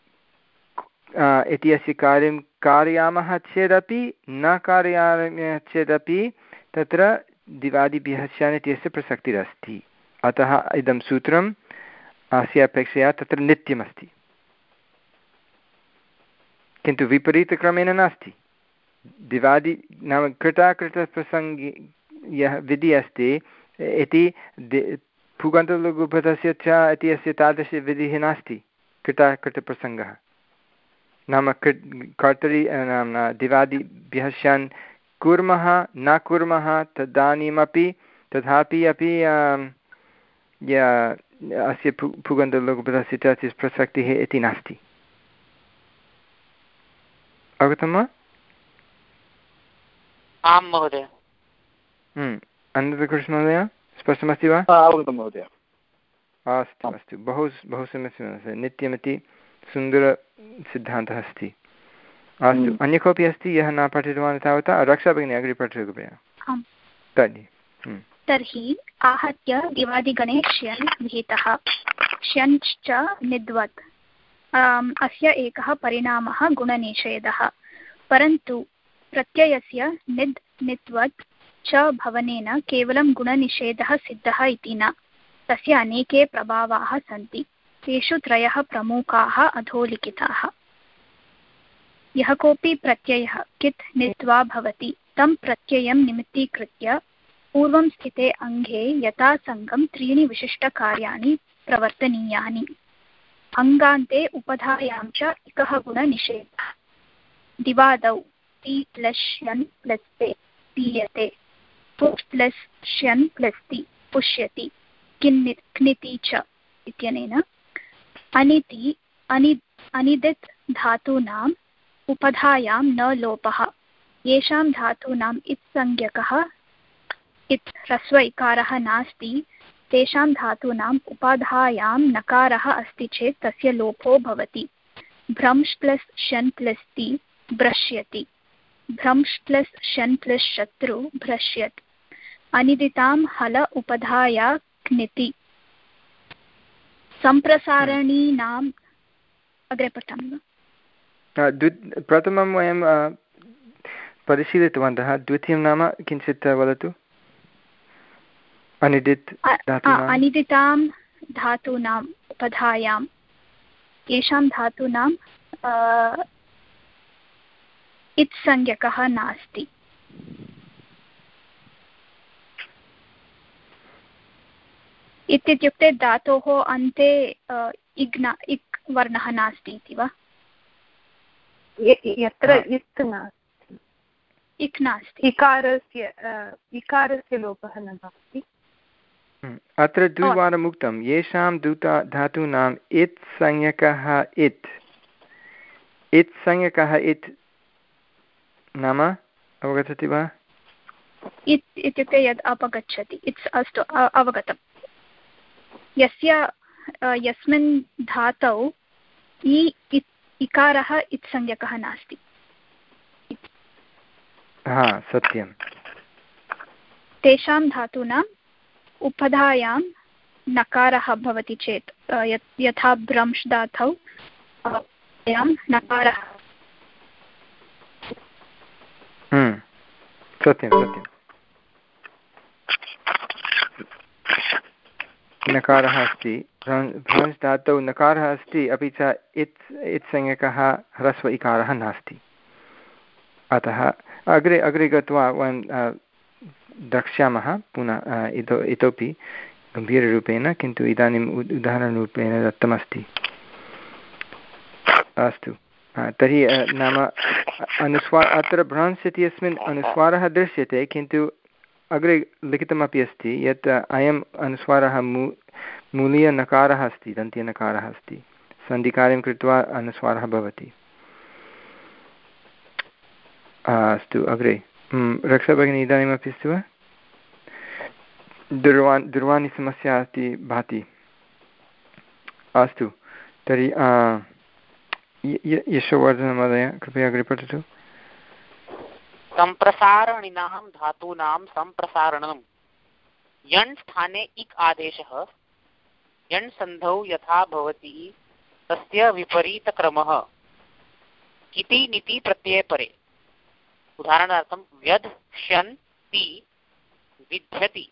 इति अस्य कार्यं कारयामः चेदपि न कारयामः चेदपि तत्र दिवादिभ्यः स्यान् इत्यस्य प्रसक्तिरस्ति अतः इदं सूत्रम् अस्य अपेक्षया तत्र नित्यमस्ति किन्तु विपरीतक्रमेण नास्ति दिवादि नाम कृताकृतप्रसङ्गे यः विधिः अस्ति इति पूगान्तलघुपदस्य च इति अस्य तादृशविधिः नास्ति कृताकृतप्रसङ्गः नाम कृ कर्तरि नाम दिवादिभ्यः स्यान् कुर्मः न कुर्मः तदानीमपि तथापि अपि अस्य पूगान्तलघुपदस्य च अस्य प्रसक्तिः इति नास्ति अवगतं वा आं महोदय अनन्तकृष्णमहोदय स्पष्टमस्ति वा अवगतं महोदय अस्तु अस्तु बहु बहु सम्यक् सम्यक् नित्यमिति सुन्दरसिद्धान्तः अस्ति अस्तु अन्य कोऽपि अस्ति यः न पठितवान् तावता रक्षा भगिनी अग्रे पठतु कृपया तर्हि तर्हि आहत्य दिवादिगणे श्यन् विहितः श्यञ्च निद्वत् अस्य एकः परिणामः गुणनिषेधः परन्तु प्रत्ययस्य निद् नित्वत् च भवनेन केवलं गुणनिषेधः सिद्धः इति न तस्य अनेके प्रभावाः सन्ति तेषु त्रयः प्रमुखाः अधोलिखिताः यः कोऽपि प्रत्ययः कित् नित्वा भवति तं प्रत्ययं निमित्तीकृत्य पूर्वं स्थिते अङ्गे यथासङ्गं त्रीणि विशिष्टकार्याणि प्रवर्तनीयानि अङ्गान्ते उपधायां च एकः गुणनिषेधः दिवादौ ति प्लस् श्यन् प्लस् ते पीयते पुट् प्लस् श्यन् प्लस् ति पुष्यति किन्नि क्निति च इत्यनेन अनिति अनि अनिदित् धातूनाम् उपधायां न लोपः येषां धातूनाम् इत्संज्ञकः इत् ह्रस्व इकारः नास्ति तेषां धातूनाम् उपाधायां नकारः अस्ति चेत् तस्य लोपो भवति भ्रंश् प्लस् शन् प्लस् ति भ्रश्यति भ्रंश् प्लस् शन् प्लस् शत्रु भ्रश्यत् अनिदितां हल उपधाया क्निति सम्प्रसारणीनाम् अग्रे पठामि वा प्रथमं वयं परिशीलितवन्तः द्वितीयं नाम किञ्चित् वदतु अनिदित् अनिदितां धातूनाम् उपधायां येषां धातूनां इत्संज्ञकः नास्ति इत्युक्ते धातोः अन्ते इग्न इक् वर्णः नास्ति इति वा यत्र इत् नास्ति इक् नास्ति इकारस्य इकारस्य लोपः न भवति अत्र द्विवारम् उक्तं येषां दूता धातूनाम् इत् संज्ञकः इत् इत् संज्ञकः इत् नाम अवगच्छति वा इत् इत्युक्ते यद् अपगच्छति इट्स् अस्तु अवगतं यस्य यस्मिन् धातौ इ इकारः इत्संज्ञकः नास्ति हा सत्यं तेषां धातूनाम् उपधायां नकारः भवति चेत् यथा भ्रंश् धातौ नकारः सत्यं सत्यं नकारः अस्ति भ्रंश् धातौ नकारः अस्ति अपि च इत् इत्संज्ञकः ह्रस्व इकारः नास्ति अतः अग्रे अग्रे गत्वा वयं द्रक्ष्यामः पुनः इतो इतोपि गम्भीररूपेण किन्तु इदानीम् उदाहरणरूपेण दत्तमस्ति अस्तु तर्हि नाम अनुस्वार अत्र भ्रंस् इत्यस्मिन् अनुस्वारः दृश्यते किन्तु अग्रे लिखितमपि अस्ति यत् अयम् अनुस्वारः मू मूलीयनकारः अस्ति दन्त्यनकारः अस्ति सन्धिकार्यं कृत्वा अनुस्वारः भवति अस्तु अग्रे रक्षा भगिनी इदानीमपि अस्ति वा दूरवाणी दूरवाणीसमस्या अस्ति भाति अस्तु तर्हि यशोवर्धनमहोदय कृपया अग्रे पठतु सम्प्रसारणिनां धातूनां सम्प्रसारणं यण् स्थाने इक् आदेशः यण् सन्धौ यथा भवति तस्य विपरीतक्रमः इति नीति प्रत्यये परे उदाहरणार्थं व्यध् श्यन् ति विध्यति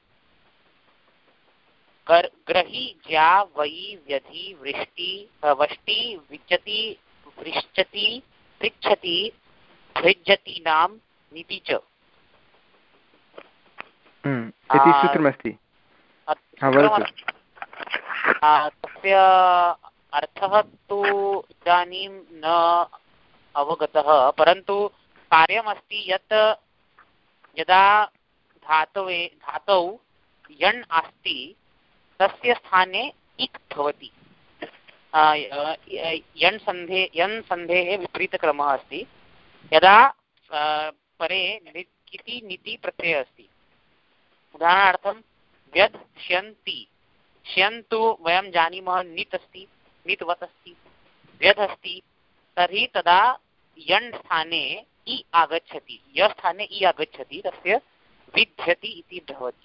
ग्रही ज्या वयि व्यधि वृष्टि वष्टि विज्जति वृश्चति पृच्छति भृज्यति नाम नीति च इति सूत्रमस्ति तस्य अर्थः तु इदानीं न अवगतः परन्तु कार्यमस्ति यत् यदा धातवे धातौ यण् अस्ति तस्य स्थाने इक् भवति यण् सन्धे यण् सन्धेः विपरीतक्रमः अस्ति यदा परे इति नीति प्रत्ययः अस्ति उदाहरणार्थं व्यध् श्यन्ति श्यन् तु वयं जानीमः नित् अस्ति, नित्वत् अस्ति, व्यद् अस्ति, तर्हि तदा यण् स्थाने इ आगच्छति, य स्थाने इ आगच्छति, तस्य विद्यति इति भवति।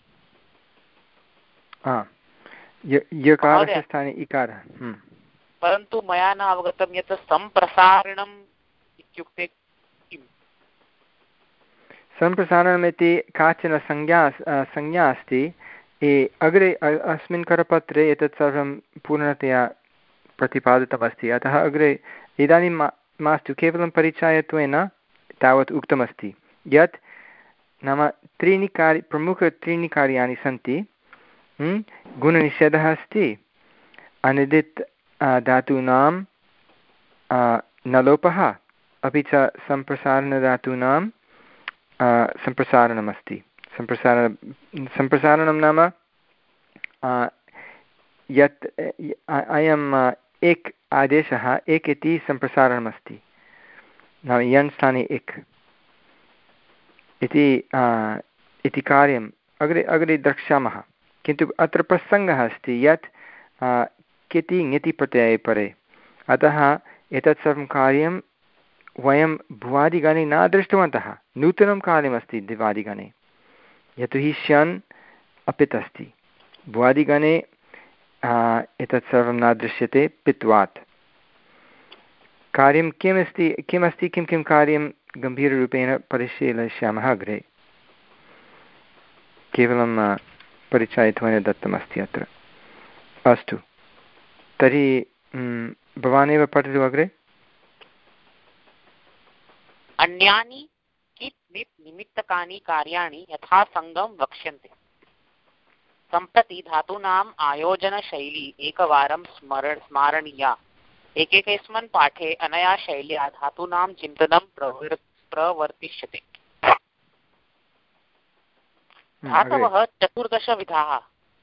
यकारस्य स्थाने इकारः। परन्तु मया न अवगतं यत् सम्प्रसारणम् इत्युक्ते किम्? सम्प्रसारणम् इति काचन संज्ञा संज्ञा अस्ति। अग्रे अस्मिन् करपत्रे एतत् सर्वं पूर्णतया प्रतिपादितमस्ति, अतः अग्रे इदानीं मा मास्तु, केवलं परिचयत्वेन तावत् उक्तमस्ति यत् नाम त्रीणि कार्य प्रमुख त्रीणि कार्याणि सन्ति। गुणनिषेधः अस्ति, अनिदित् धातूनां नलोपः, अपि च सम्प्रसारणधातूनां सम्प्रसारणमस्ति। सम्प्रसारण सम्प्रसारणं नाम यत् अयम् एक् आदेशः, एक् इति सम्प्रसारणमस्ति, नाम यन् स्थाने एक् इति इति कार्यम् अग्रे अग्रे द्रक्ष्यामः। किन्तु अत्र प्रसङ्गः अस्ति यत् किति ङिति प्रत्यये परे, अतः एतत् सर्वं कार्यं वयं भुवादिगणे न दृष्टवन्तः, नूतनं कार्यमस्ति दिवादिगणे, यतोहि श्यन् अपित् अस्ति। भुवादिगणे एतत् सर्वं न दृश्यते पित्वात्। कार्यं किमस्ति किमस्ति किं किं कार्यं गम्भीररूपेण परिशीलयिष्यामः अग्रे, केवलं परिचयत्वेन दत्तमस्ति अत्र। अस्तु, तर्हि भवानेव पठतु अग्रे। अन्यानि कित् नित् निमित्तकानि कार्याणि यथा सङ्गं वक्ष्यन्ते। सम्प्रति धातूनाम् आयोजनशैली एकवारं स्मरण स्मारणीया। एकैकस्मिन् पाठे अनया शैल्या धातूनां चिन्तनं प्रवृ प्रवर्तिष्यते। धातवः चतुर्दशविधाः।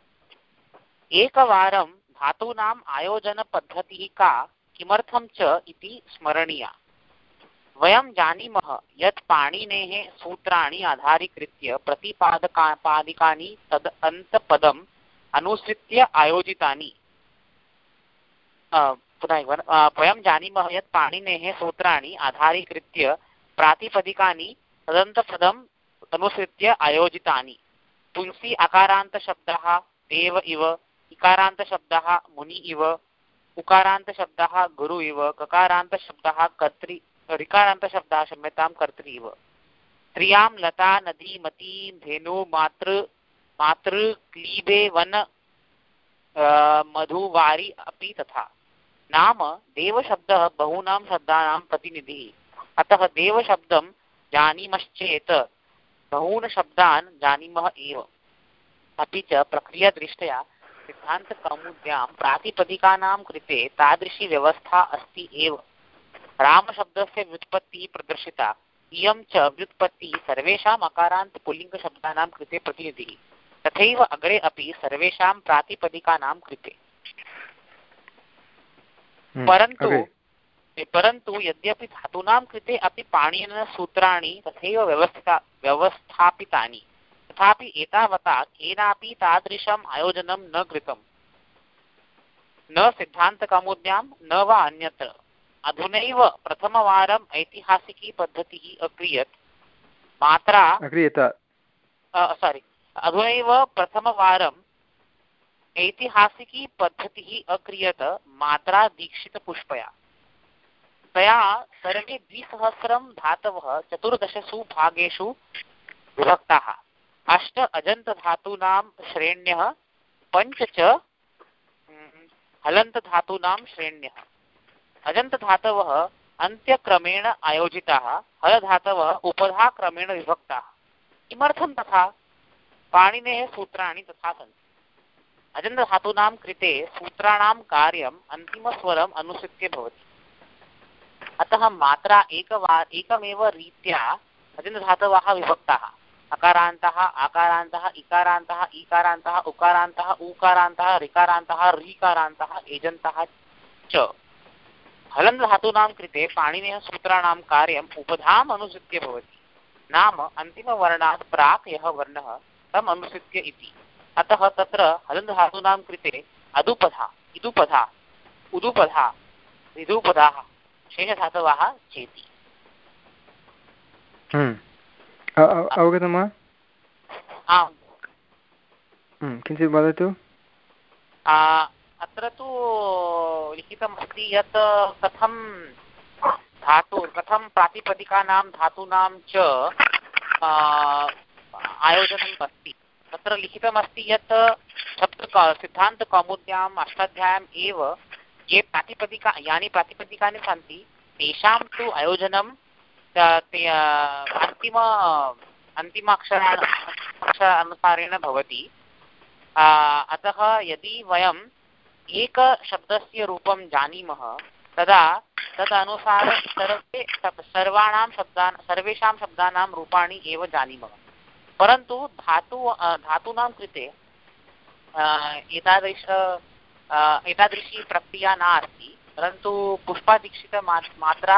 एकवारं धातूनाम् आयोजनपद्धतिः का, किमर्थं च इति स्मरणीया। वयं जानीमः यत् पाणिनेः सूत्राणि आधारीकृत्य प्रतिपादका पादिकानि तद् अन्तपदम् अनुसृत्य आयोजितानि। पुनः एकवारं, वयं जानीमः यत् पाणिनेः सूत्राणि आधारीकृत्य प्रातिपदिकानि तदन्तपदम् अनुसृत्य आयोजितानि। पुंसि अकारान्तशब्दः देव इव, इकारान्तशब्दः मुनि इव, उकारान्तशब्दः गुरु इव, ककारान्तशब्दः कर्तृ ऋकारान्तशब्दः क्षम्यतां कर्तृ इव। त्रियां लता नदी मती धेनु मातृ मातृ क्लीबे वन मधुवारी अपि तथा। नाम देवशब्दः बहूनां शब्दानां प्रतिनिधिः, अतः देवशब्दं जानीमश्चेत् बहून् शब्दान् जानीमः एव। अपि च प्रक्रियादृष्ट्या सिद्धान्तकौमुद्यां प्रातिपदिकानां कृते तादृशी व्यवस्था अस्ति एव। रामशब्दस्य व्युत्पत्तिः प्रदर्शिता, इयं च व्युत्पत्तिः सर्वेषाम् अकारान्त पुल्लिङ्गशब्दानां कृते प्रतिनिधिः, तथैव अग्रे अपि सर्वेषां प्रातिपदिकानां कृते। परन्तु परन्तु यद्यपि धातूनां कृते अपि पाणिनिना सूत्राणि तथैव व्यवस्था व्यवस्थापितानि, तथापि एतावता केनापि तादृशम् आयोजनं न कृतं, न सिद्धान्तकौमुद्यां न वा अन्यत्र। अधुनैव प्रथमवारम् ऐतिहासिकी पद्धतिः अक्रियत। मात्रा अक्रियत सारी अधुनैव प्रथमवारम् ऐतिहासिकी पद्धतिः अक्रियत मात्रा दीक्षितपुष्पया। तया सर्वे द्विसहस्रं धातवः चतुर्दशसु भागेषु विभक्ताः। अष्ट अजन्तधातूनां श्रेण्यः, पञ्च च हलन्तधातूनां श्रेण्यः। अजन्तधातवः अन्त्यक्रमेण आयोजिताः, हलधातवः उपधाक्रमेण विभक्ताः। किमर्थं तथा? पाणिनेः सूत्राणि तथा सन्ति। अजन्तधातूनां कृते सूत्राणां कार्यम् अन्तिमस्वरम् अनुसृत्य भवति, अतः मात्रा एकवार एकमेव रीत्या अजन्तधातवः विभक्ताः। अकारान्तः, आकारान्तः, इकारान्तः, ईकारान्तः, उकारान्तः, ऊकारान्तः, ऋकारान्तः, ऋकारान्तः, एजन्तः च। हलन्तधातूनां कृते पाणिनेः सूत्राणां कार्यम् उपधाम् अनुसृत्य भवति, नाम अन्तिमवर्णात् प्राक् यः वर्णः तम् अनुसृत्य इति। अतः तत्र हलन् धातूनां कृते अदुपधा इदुपधा उदुपधा ऋदुपधाः शेषधातवः चेति। अवगतं वा? आम्, किञ्चित् वदतु। अत्र तु लिखितमस्ति यत् कथं धातु कथं प्रातिपदिकानां धातूनां च आयोजनम् अस्ति। तत्र लिखितमस्ति यत् शब्द सिद्धान्तकौमुद्याम् अष्टाध्याय्याम् एव ये प्रातिपदिका यानि प्रातिपदिकानि सन्ति तेषां तु आयोजनं अन्तिम अन्तिमाक्षर अक्षरानुसारेण भवति। अतः यदि वयम् एकशब्दस्य रूपं जानीमः तदा तदनुसारं सर्वे सर्वाणां शब्दान् सर्वेषां शब्दानां रूपाणि एव जानीमः। परन्तु धातु धातूनां कृते एतादृश एतादृशी प्रक्रिया नास्ति। परन्तु पुष्पादीक्षित मात्रा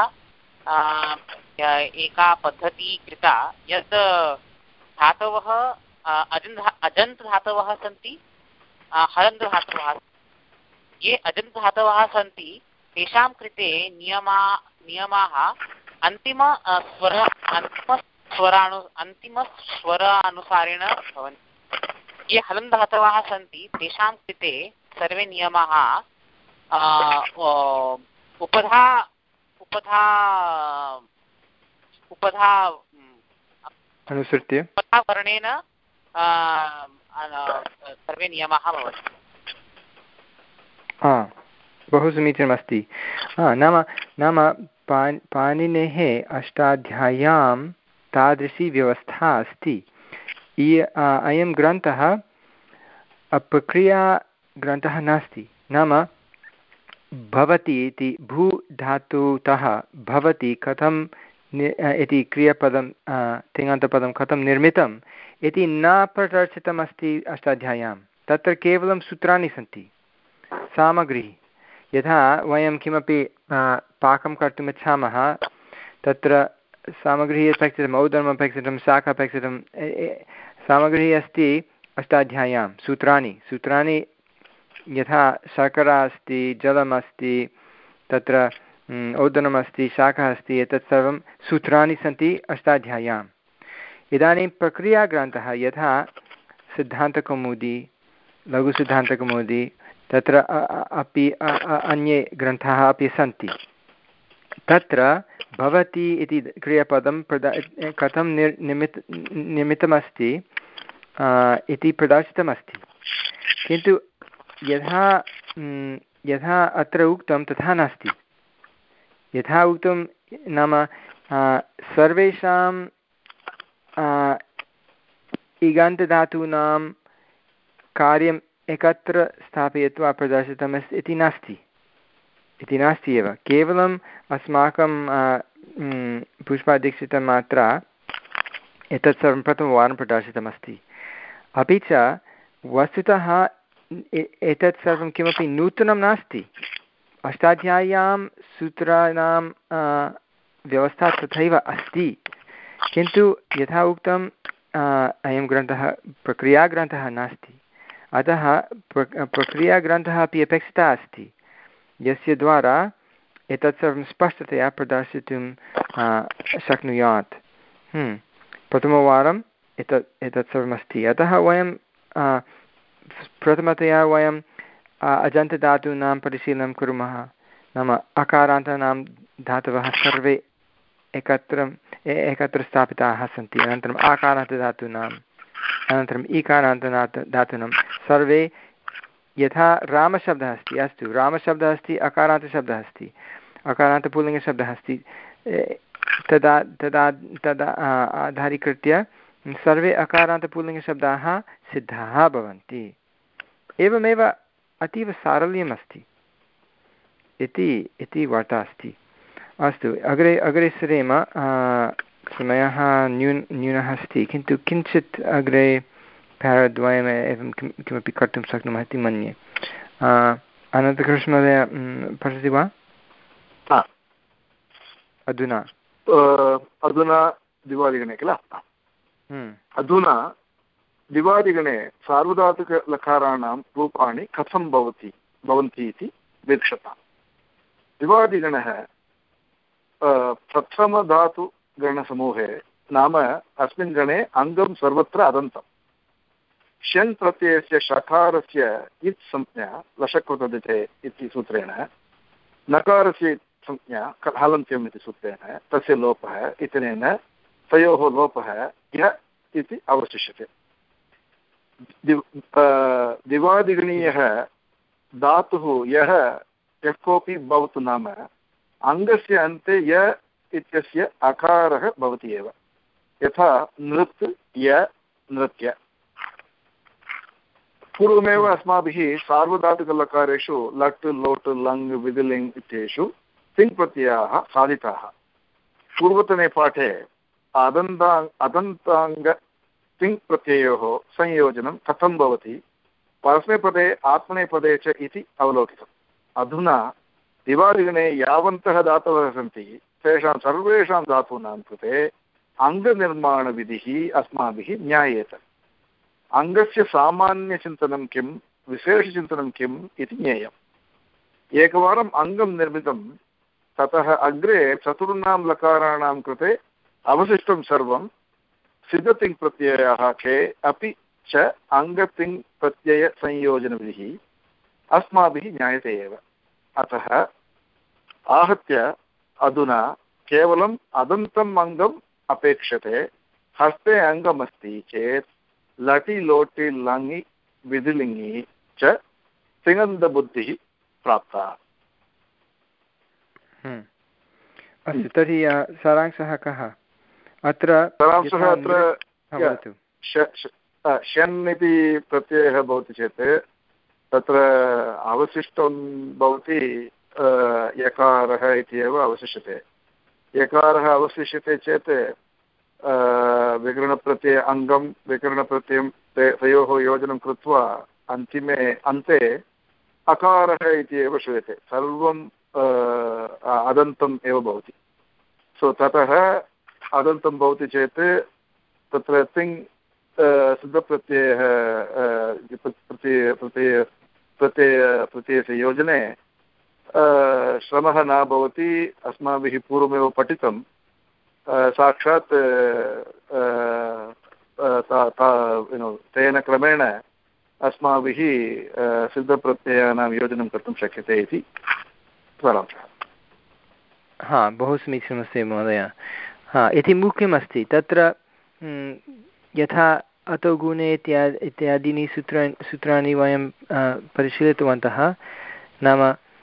एका पद्धतिः कृता यत् धातवः अजन्त अजन्त धातवः सन्ति, हलन्त धातवः। ये अजन्त धातवः सन्ति तेषां कृते नियमा नियमाः अन्तिम स्वर अन्तिम स्वराणु अन्तिम स्वरानुसारेण भवन्ति। ये हलन्त धातवः सन्ति तेषां कृते सर्वे नियमाः उपधा उपधा उपधा अनुसृत्य वर्णेन सर्वे नियमाः भवन्ति। हा, बहु समीचीनमस्ति। नाम नाम पा पाणिनेः अष्टाध्याय्यां तादृशी व्यवस्था अस्ति। अयं ग्रन्थः प्रक्रियाग्रन्थः नास्ति। नाम भवति इति भू धातुतः भवति कथं इति क्रियापदं तिङन्तपदं कथं निर्मितम् इति न प्रदर्शितमस्ति अष्टाध्याय्यां। तत्र केवलं सूत्राणि सन्ति, सामग्री। यथा वयं किमपि पाकं कर्तुम् इच्छामः तत्र सामग्री अपेक्षितम्, औदनम् अपेक्षितं, शाक अपेक्षितं, सामग्री अस्ति अष्टाध्याय्यां। सूत्राणि सूत्राणि यथा शर्करा अस्ति, जलमस्ति, तत्र औदनमस्ति, शाकः अस्ति, एतत् सर्वं सूत्राणि सन्ति अष्टाध्याय्याम्। इदानीं प्रक्रियाग्रन्थः यथा सिद्धान्तकौमुदी, लघुसिद्धान्तकौमुदी, तत्र अपि अन्ये ग्रन्थाः अपि सन्ति। तत्र भवति इति क्रियापदं प्रदा कथं निर् निमित् निमित्तमस्ति इति प्रदर्शितमस्ति। किन्तु यथा यथा अत्र उक्तं तथा नास्ति। यथा उक्तं नाम सर्वेषां इगन्तधातूनां कार्यम् एकत्र स्थापयित्वा प्रदर्शितमस्ति इति नास्ति इति नास्ति एव। केवलम् अस्माकं पुष्पादीक्षितमात्रा एतत् सर्वं प्रथमवारं प्रदर्शितमस्ति। अपि च वस्तुतः एतत् सर्वं किमपि नूतनं नास्ति। अष्टाध्याय्यां सूत्राणां व्यवस्था तथैव अस्ति। किन्तु यथा उक्तं अयं ग्रन्थः प्रक्रियाग्रन्थः नास्ति। अतः प्र प्रक्रियाग्रन्थः अपि अपेक्षितः अस्ति यस्य द्वारा एतत् सर्वं स्पष्टतया प्रदर्शितुं शक्नुयात्। प्रथमवारम् एतत् एतत् सर्वमस्ति। अतः वयं प्रथमतया वयम् अजन्तधातूनां परिशीलनं कुर्मः। नाम अकारान्तानां धातवः सर्वे एकत्र एकत्र स्थापिताः सन्ति। अनन्तरम् आकारान्तधातूनाम्, अनन्तरम् ईकारान्तधातु धातूनां सर्वे यथा रामशब्दः अस्ति, अस्तु रामशब्दः अस्ति, अकारान्तशब्दः अस्ति, अकारान्तपुल्लिङ्गशब्दः अस्ति, तदा तदा तदा आधारीकृत्य सर्वे अकारान्तपुल्लिङ्गशब्दाः सिद्धाः भवन्ति। एवमेव अतीव सारल्यमस्ति इति इति वार्ता अस्ति। अस्तु, अग्रे अग्रे सरेम। समयः न्यून न्यूनः अस्ति, किन्तु किञ्चित् अग्रे प्याराद्वयम् एवं किं किमपि कर्तुं शक्नुमः इति मन्ये। अनन्तकृष्णमहोदय पठति वा? अधुना अधुना द्विवादने किल? अधुना दिवादिगणे सार्वधातुकलकाराणां रूपाणि कथं भवति भवन्ति इति वीक्षताम्। दिवादिगणः प्रथमधातुगणसमूहे नाम अस्मिन् गणे अङ्गं सर्वत्र अदन्तं। ष्यन् प्रत्ययस्य षकारस्य इत् संज्ञा लशकृतदिते इति सूत्रेण, नकारस्य संज्ञा हलन्त्यम् इति सूत्रेण तस्य लोपः इत्यनेन तयोः लोपः य इति अवशिष्यते। दिव दिवादिगणीयः धातुः यः यः कोऽपि भवतु नाम अङ्गस्य अन्ते य इत्यस्य अकारः भवति एव, यथा नृत् य नृत्य। पूर्वमेव अस्माभिः सार्वधातुकलकारेषु लट् लोट् लङ् विधिलिङ् इत्येषु तिङ् प्रत्ययाः साधिताः। पूर्वतने पाठे अदन्ता अदन्ताङ्ग तिङ् प्रत्ययोः संयोजनं कथं भवति, परस्मैपदे आत्मनेपदे च इति अवलोकितम्। अधुना दिवादिगणे यावन्तः धातवः सन्ति तेषां सर्वेषां धातूनां कृते अङ्गनिर्माणविधिः अस्माभिः ज्ञायेत। अङ्गस्य सामान्यचिन्तनं किं, विशेषचिन्तनं किम् इति ज्ञेयम्। एकवारम् अङ्गं निर्मितं ततः अग्रे चतुर्णां लकाराणां कृते अवशिष्टं सर्वं सिद्धतिङ्प्रत्ययाः के अपि च अङ्गतिङ्प्रत्ययसंयोजनविधिः अस्माभिः ज्ञायते एव। अतः आहत्य अधुना केवलम् अदन्तम् अङ्गम् अपेक्षते। हस्ते अङ्गमस्ति चेत् लटि लोटि लङि विधिलिङि च तिङन्तबुद्धिः प्राप्ता। अस्तु, तर्हि सारांशः कः अत्र? सारांशः अत्र शन् इति प्रत्ययः भवति चेत् तत्र अवशिष्टं भवति यकारः इति एव अवशिष्यते। यकारः अवशिष्यते चेत् विकरणप्रत्यय अङ्गं विकरणप्रत्ययं तयोः योजनं कृत्वा अन्तिमे अन्ते अकारः इति एव श्रूयते। सर्वं अदन्तम् एव भवति। सो ततः अदन्तं भवति चेत् तत्र तिङ् सिद्धप्रत्ययः प्रत्यय प्रत्यय प्रत्यय प्रत्ययस्य योजने श्रमः न भवति। अस्माभिः पूर्वमेव पठितं साक्षात् तेन क्रमेण अस्माभिः सिद्धप्रत्ययानां योजनं कर्तुं शक्यते इति सारांशः। हा, बहु समीचीनमस्ति महोदय। हा, इति मुख्यमस्ति तत्र यथा अतो गुणे इत्यादि इत्यादीनि सूत्राणि सूत्राणि वयं परिशीलितवन्तः। नाम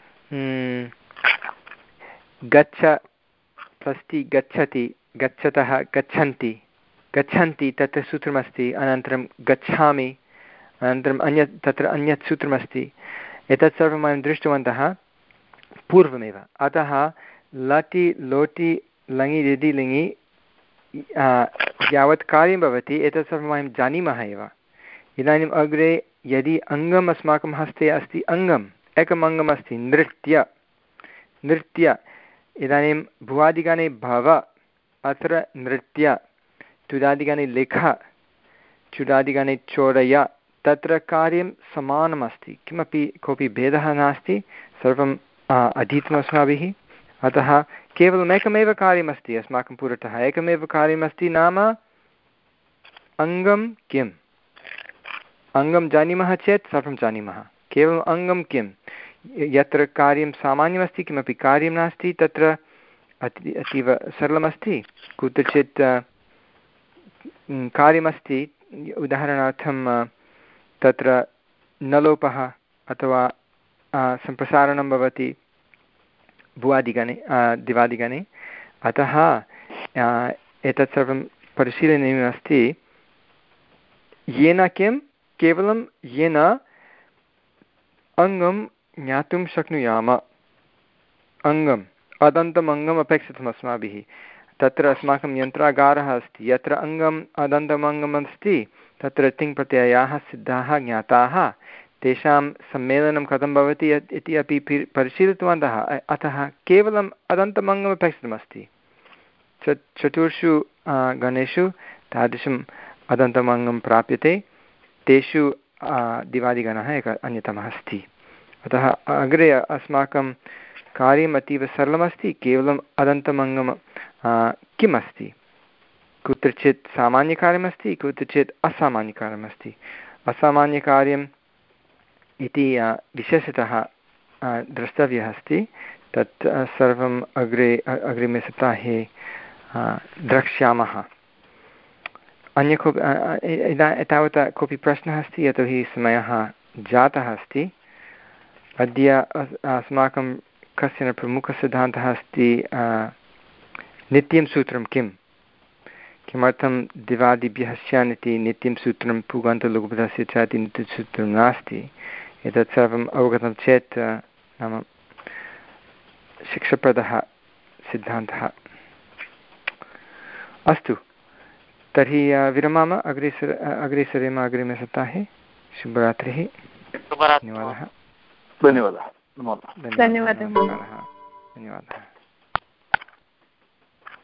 गच्छ अस्ति, गच्छति, गच्छतः, गच्छन्ति, गच्छन्ति तत्र सूत्रमस्ति। अनन्तरं गच्छामि, अनन्तरम् अन्यत् तत्र अन्यत् सूत्रमस्ति। एतत् सर्वं वयं दृष्टवन्तः पूर्वमेव। अतः लटि लोटि लङि लिडि लिङि यावत् कार्यं भवति एतत् सर्वं वयं जानीमः एव। इदानीम् अग्रे यदि अङ्गम् अस्माकं हस्ते अस्ति, अङ्गम् एकम् अङ्गम् अस्ति, नृत्य नृत्य इदानीं भुवादिगणे भव, अत्र नृत्य, तुदादिगणे लिख, चुडादिगणे चोरय, तत्र कार्यं समानमस्ति, किमपि कोऽपि भेदः नास्ति, सर्वम् अधीतम् अस्माभिः। अतः केवलमेकमेव कार्यमस्ति अस्माकं पुरतः, एकमेव कार्यमस्ति, नाम अङ्गं किम्। अङ्गं जानीमः चेत् सर्वं जानीमः। केवलम् अङ्गं किं, यत्र कार्यं सामान्यमस्ति, किमपि कार्यं नास्ति, तत्र अति अतीव सरलमस्ति। कुत्रचित् कार्यमस्ति, उदाहरणार्थं तत्र नलोपः अथवा सम्प्रसारणं भवति भुवादिगणे दिवादिगणे। अतः एतत् सर्वं परिशीलनीयमस्ति। येन किं, केवलं येन अङ्गं ज्ञातुं शक्नुयाम। अङ्गम् अदन्तम् अङ्गम् अपेक्षितम् अस्माभिः। तत्र अस्माकं यन्त्रागारः अस्ति, यत्र अङ्गम् अदन्तम् अङ्गम् अस्ति तत्र तिङ्प्रत्ययाः सिद्धाः ज्ञाताः। तेषां सम्मेलनं कथं भवति इति अपि परिशीलितवन्तः। अतः केवलम् अदन्तम् अङ्गम् अपेक्षितमस्ति। च चतुर्षु गणेषु तादृशम् अदन्तम् अङ्गं प्राप्यते। तेषु दिवादिगणः एकः अन्यतमः अस्ति। अतः अग्रे अस्माकं कार्यम् अतीव सरलमस्ति, केवलम् अदन्तमङ्गम किम् अस्ति, कुत्रचित् सामान्यकार्यमस्ति, कुत्रचित् असामान्यकार्यमस्ति। असामान्यकार्यम् इति विशेषतः द्रष्टव्यः अस्ति, तत् सर्वम् अग्रे अग्रिमे सप्ताहे द्रक्ष्यामः। अन्य कोऽपि एतावता कोऽपि प्रश्नः अस्ति? यतोहि समयः जातः अस्ति। अद्य अस्माकं कश्चन प्रमुखसिद्धान्तः अस्ति नित्यं सूत्रं किम्, किमर्थं दिवादिभ्यः स्यान् इति नित्यं सूत्रं पुगन्तलघुपदस्य च इति नित्यसूत्रं नास्ति। एतत् सर्वम् अवगतं चेत् नाम शिक्षाप्रदः सिद्धान्तः। अस्तु, तर्हि विरमाम, अग्रे सर अग्रे सरेम अग्रिमे सप्ताहे। शुभरात्रिः। धन्यवादः धन्यवादः धन्यवादः। धन्यवादः। धन्यवादः।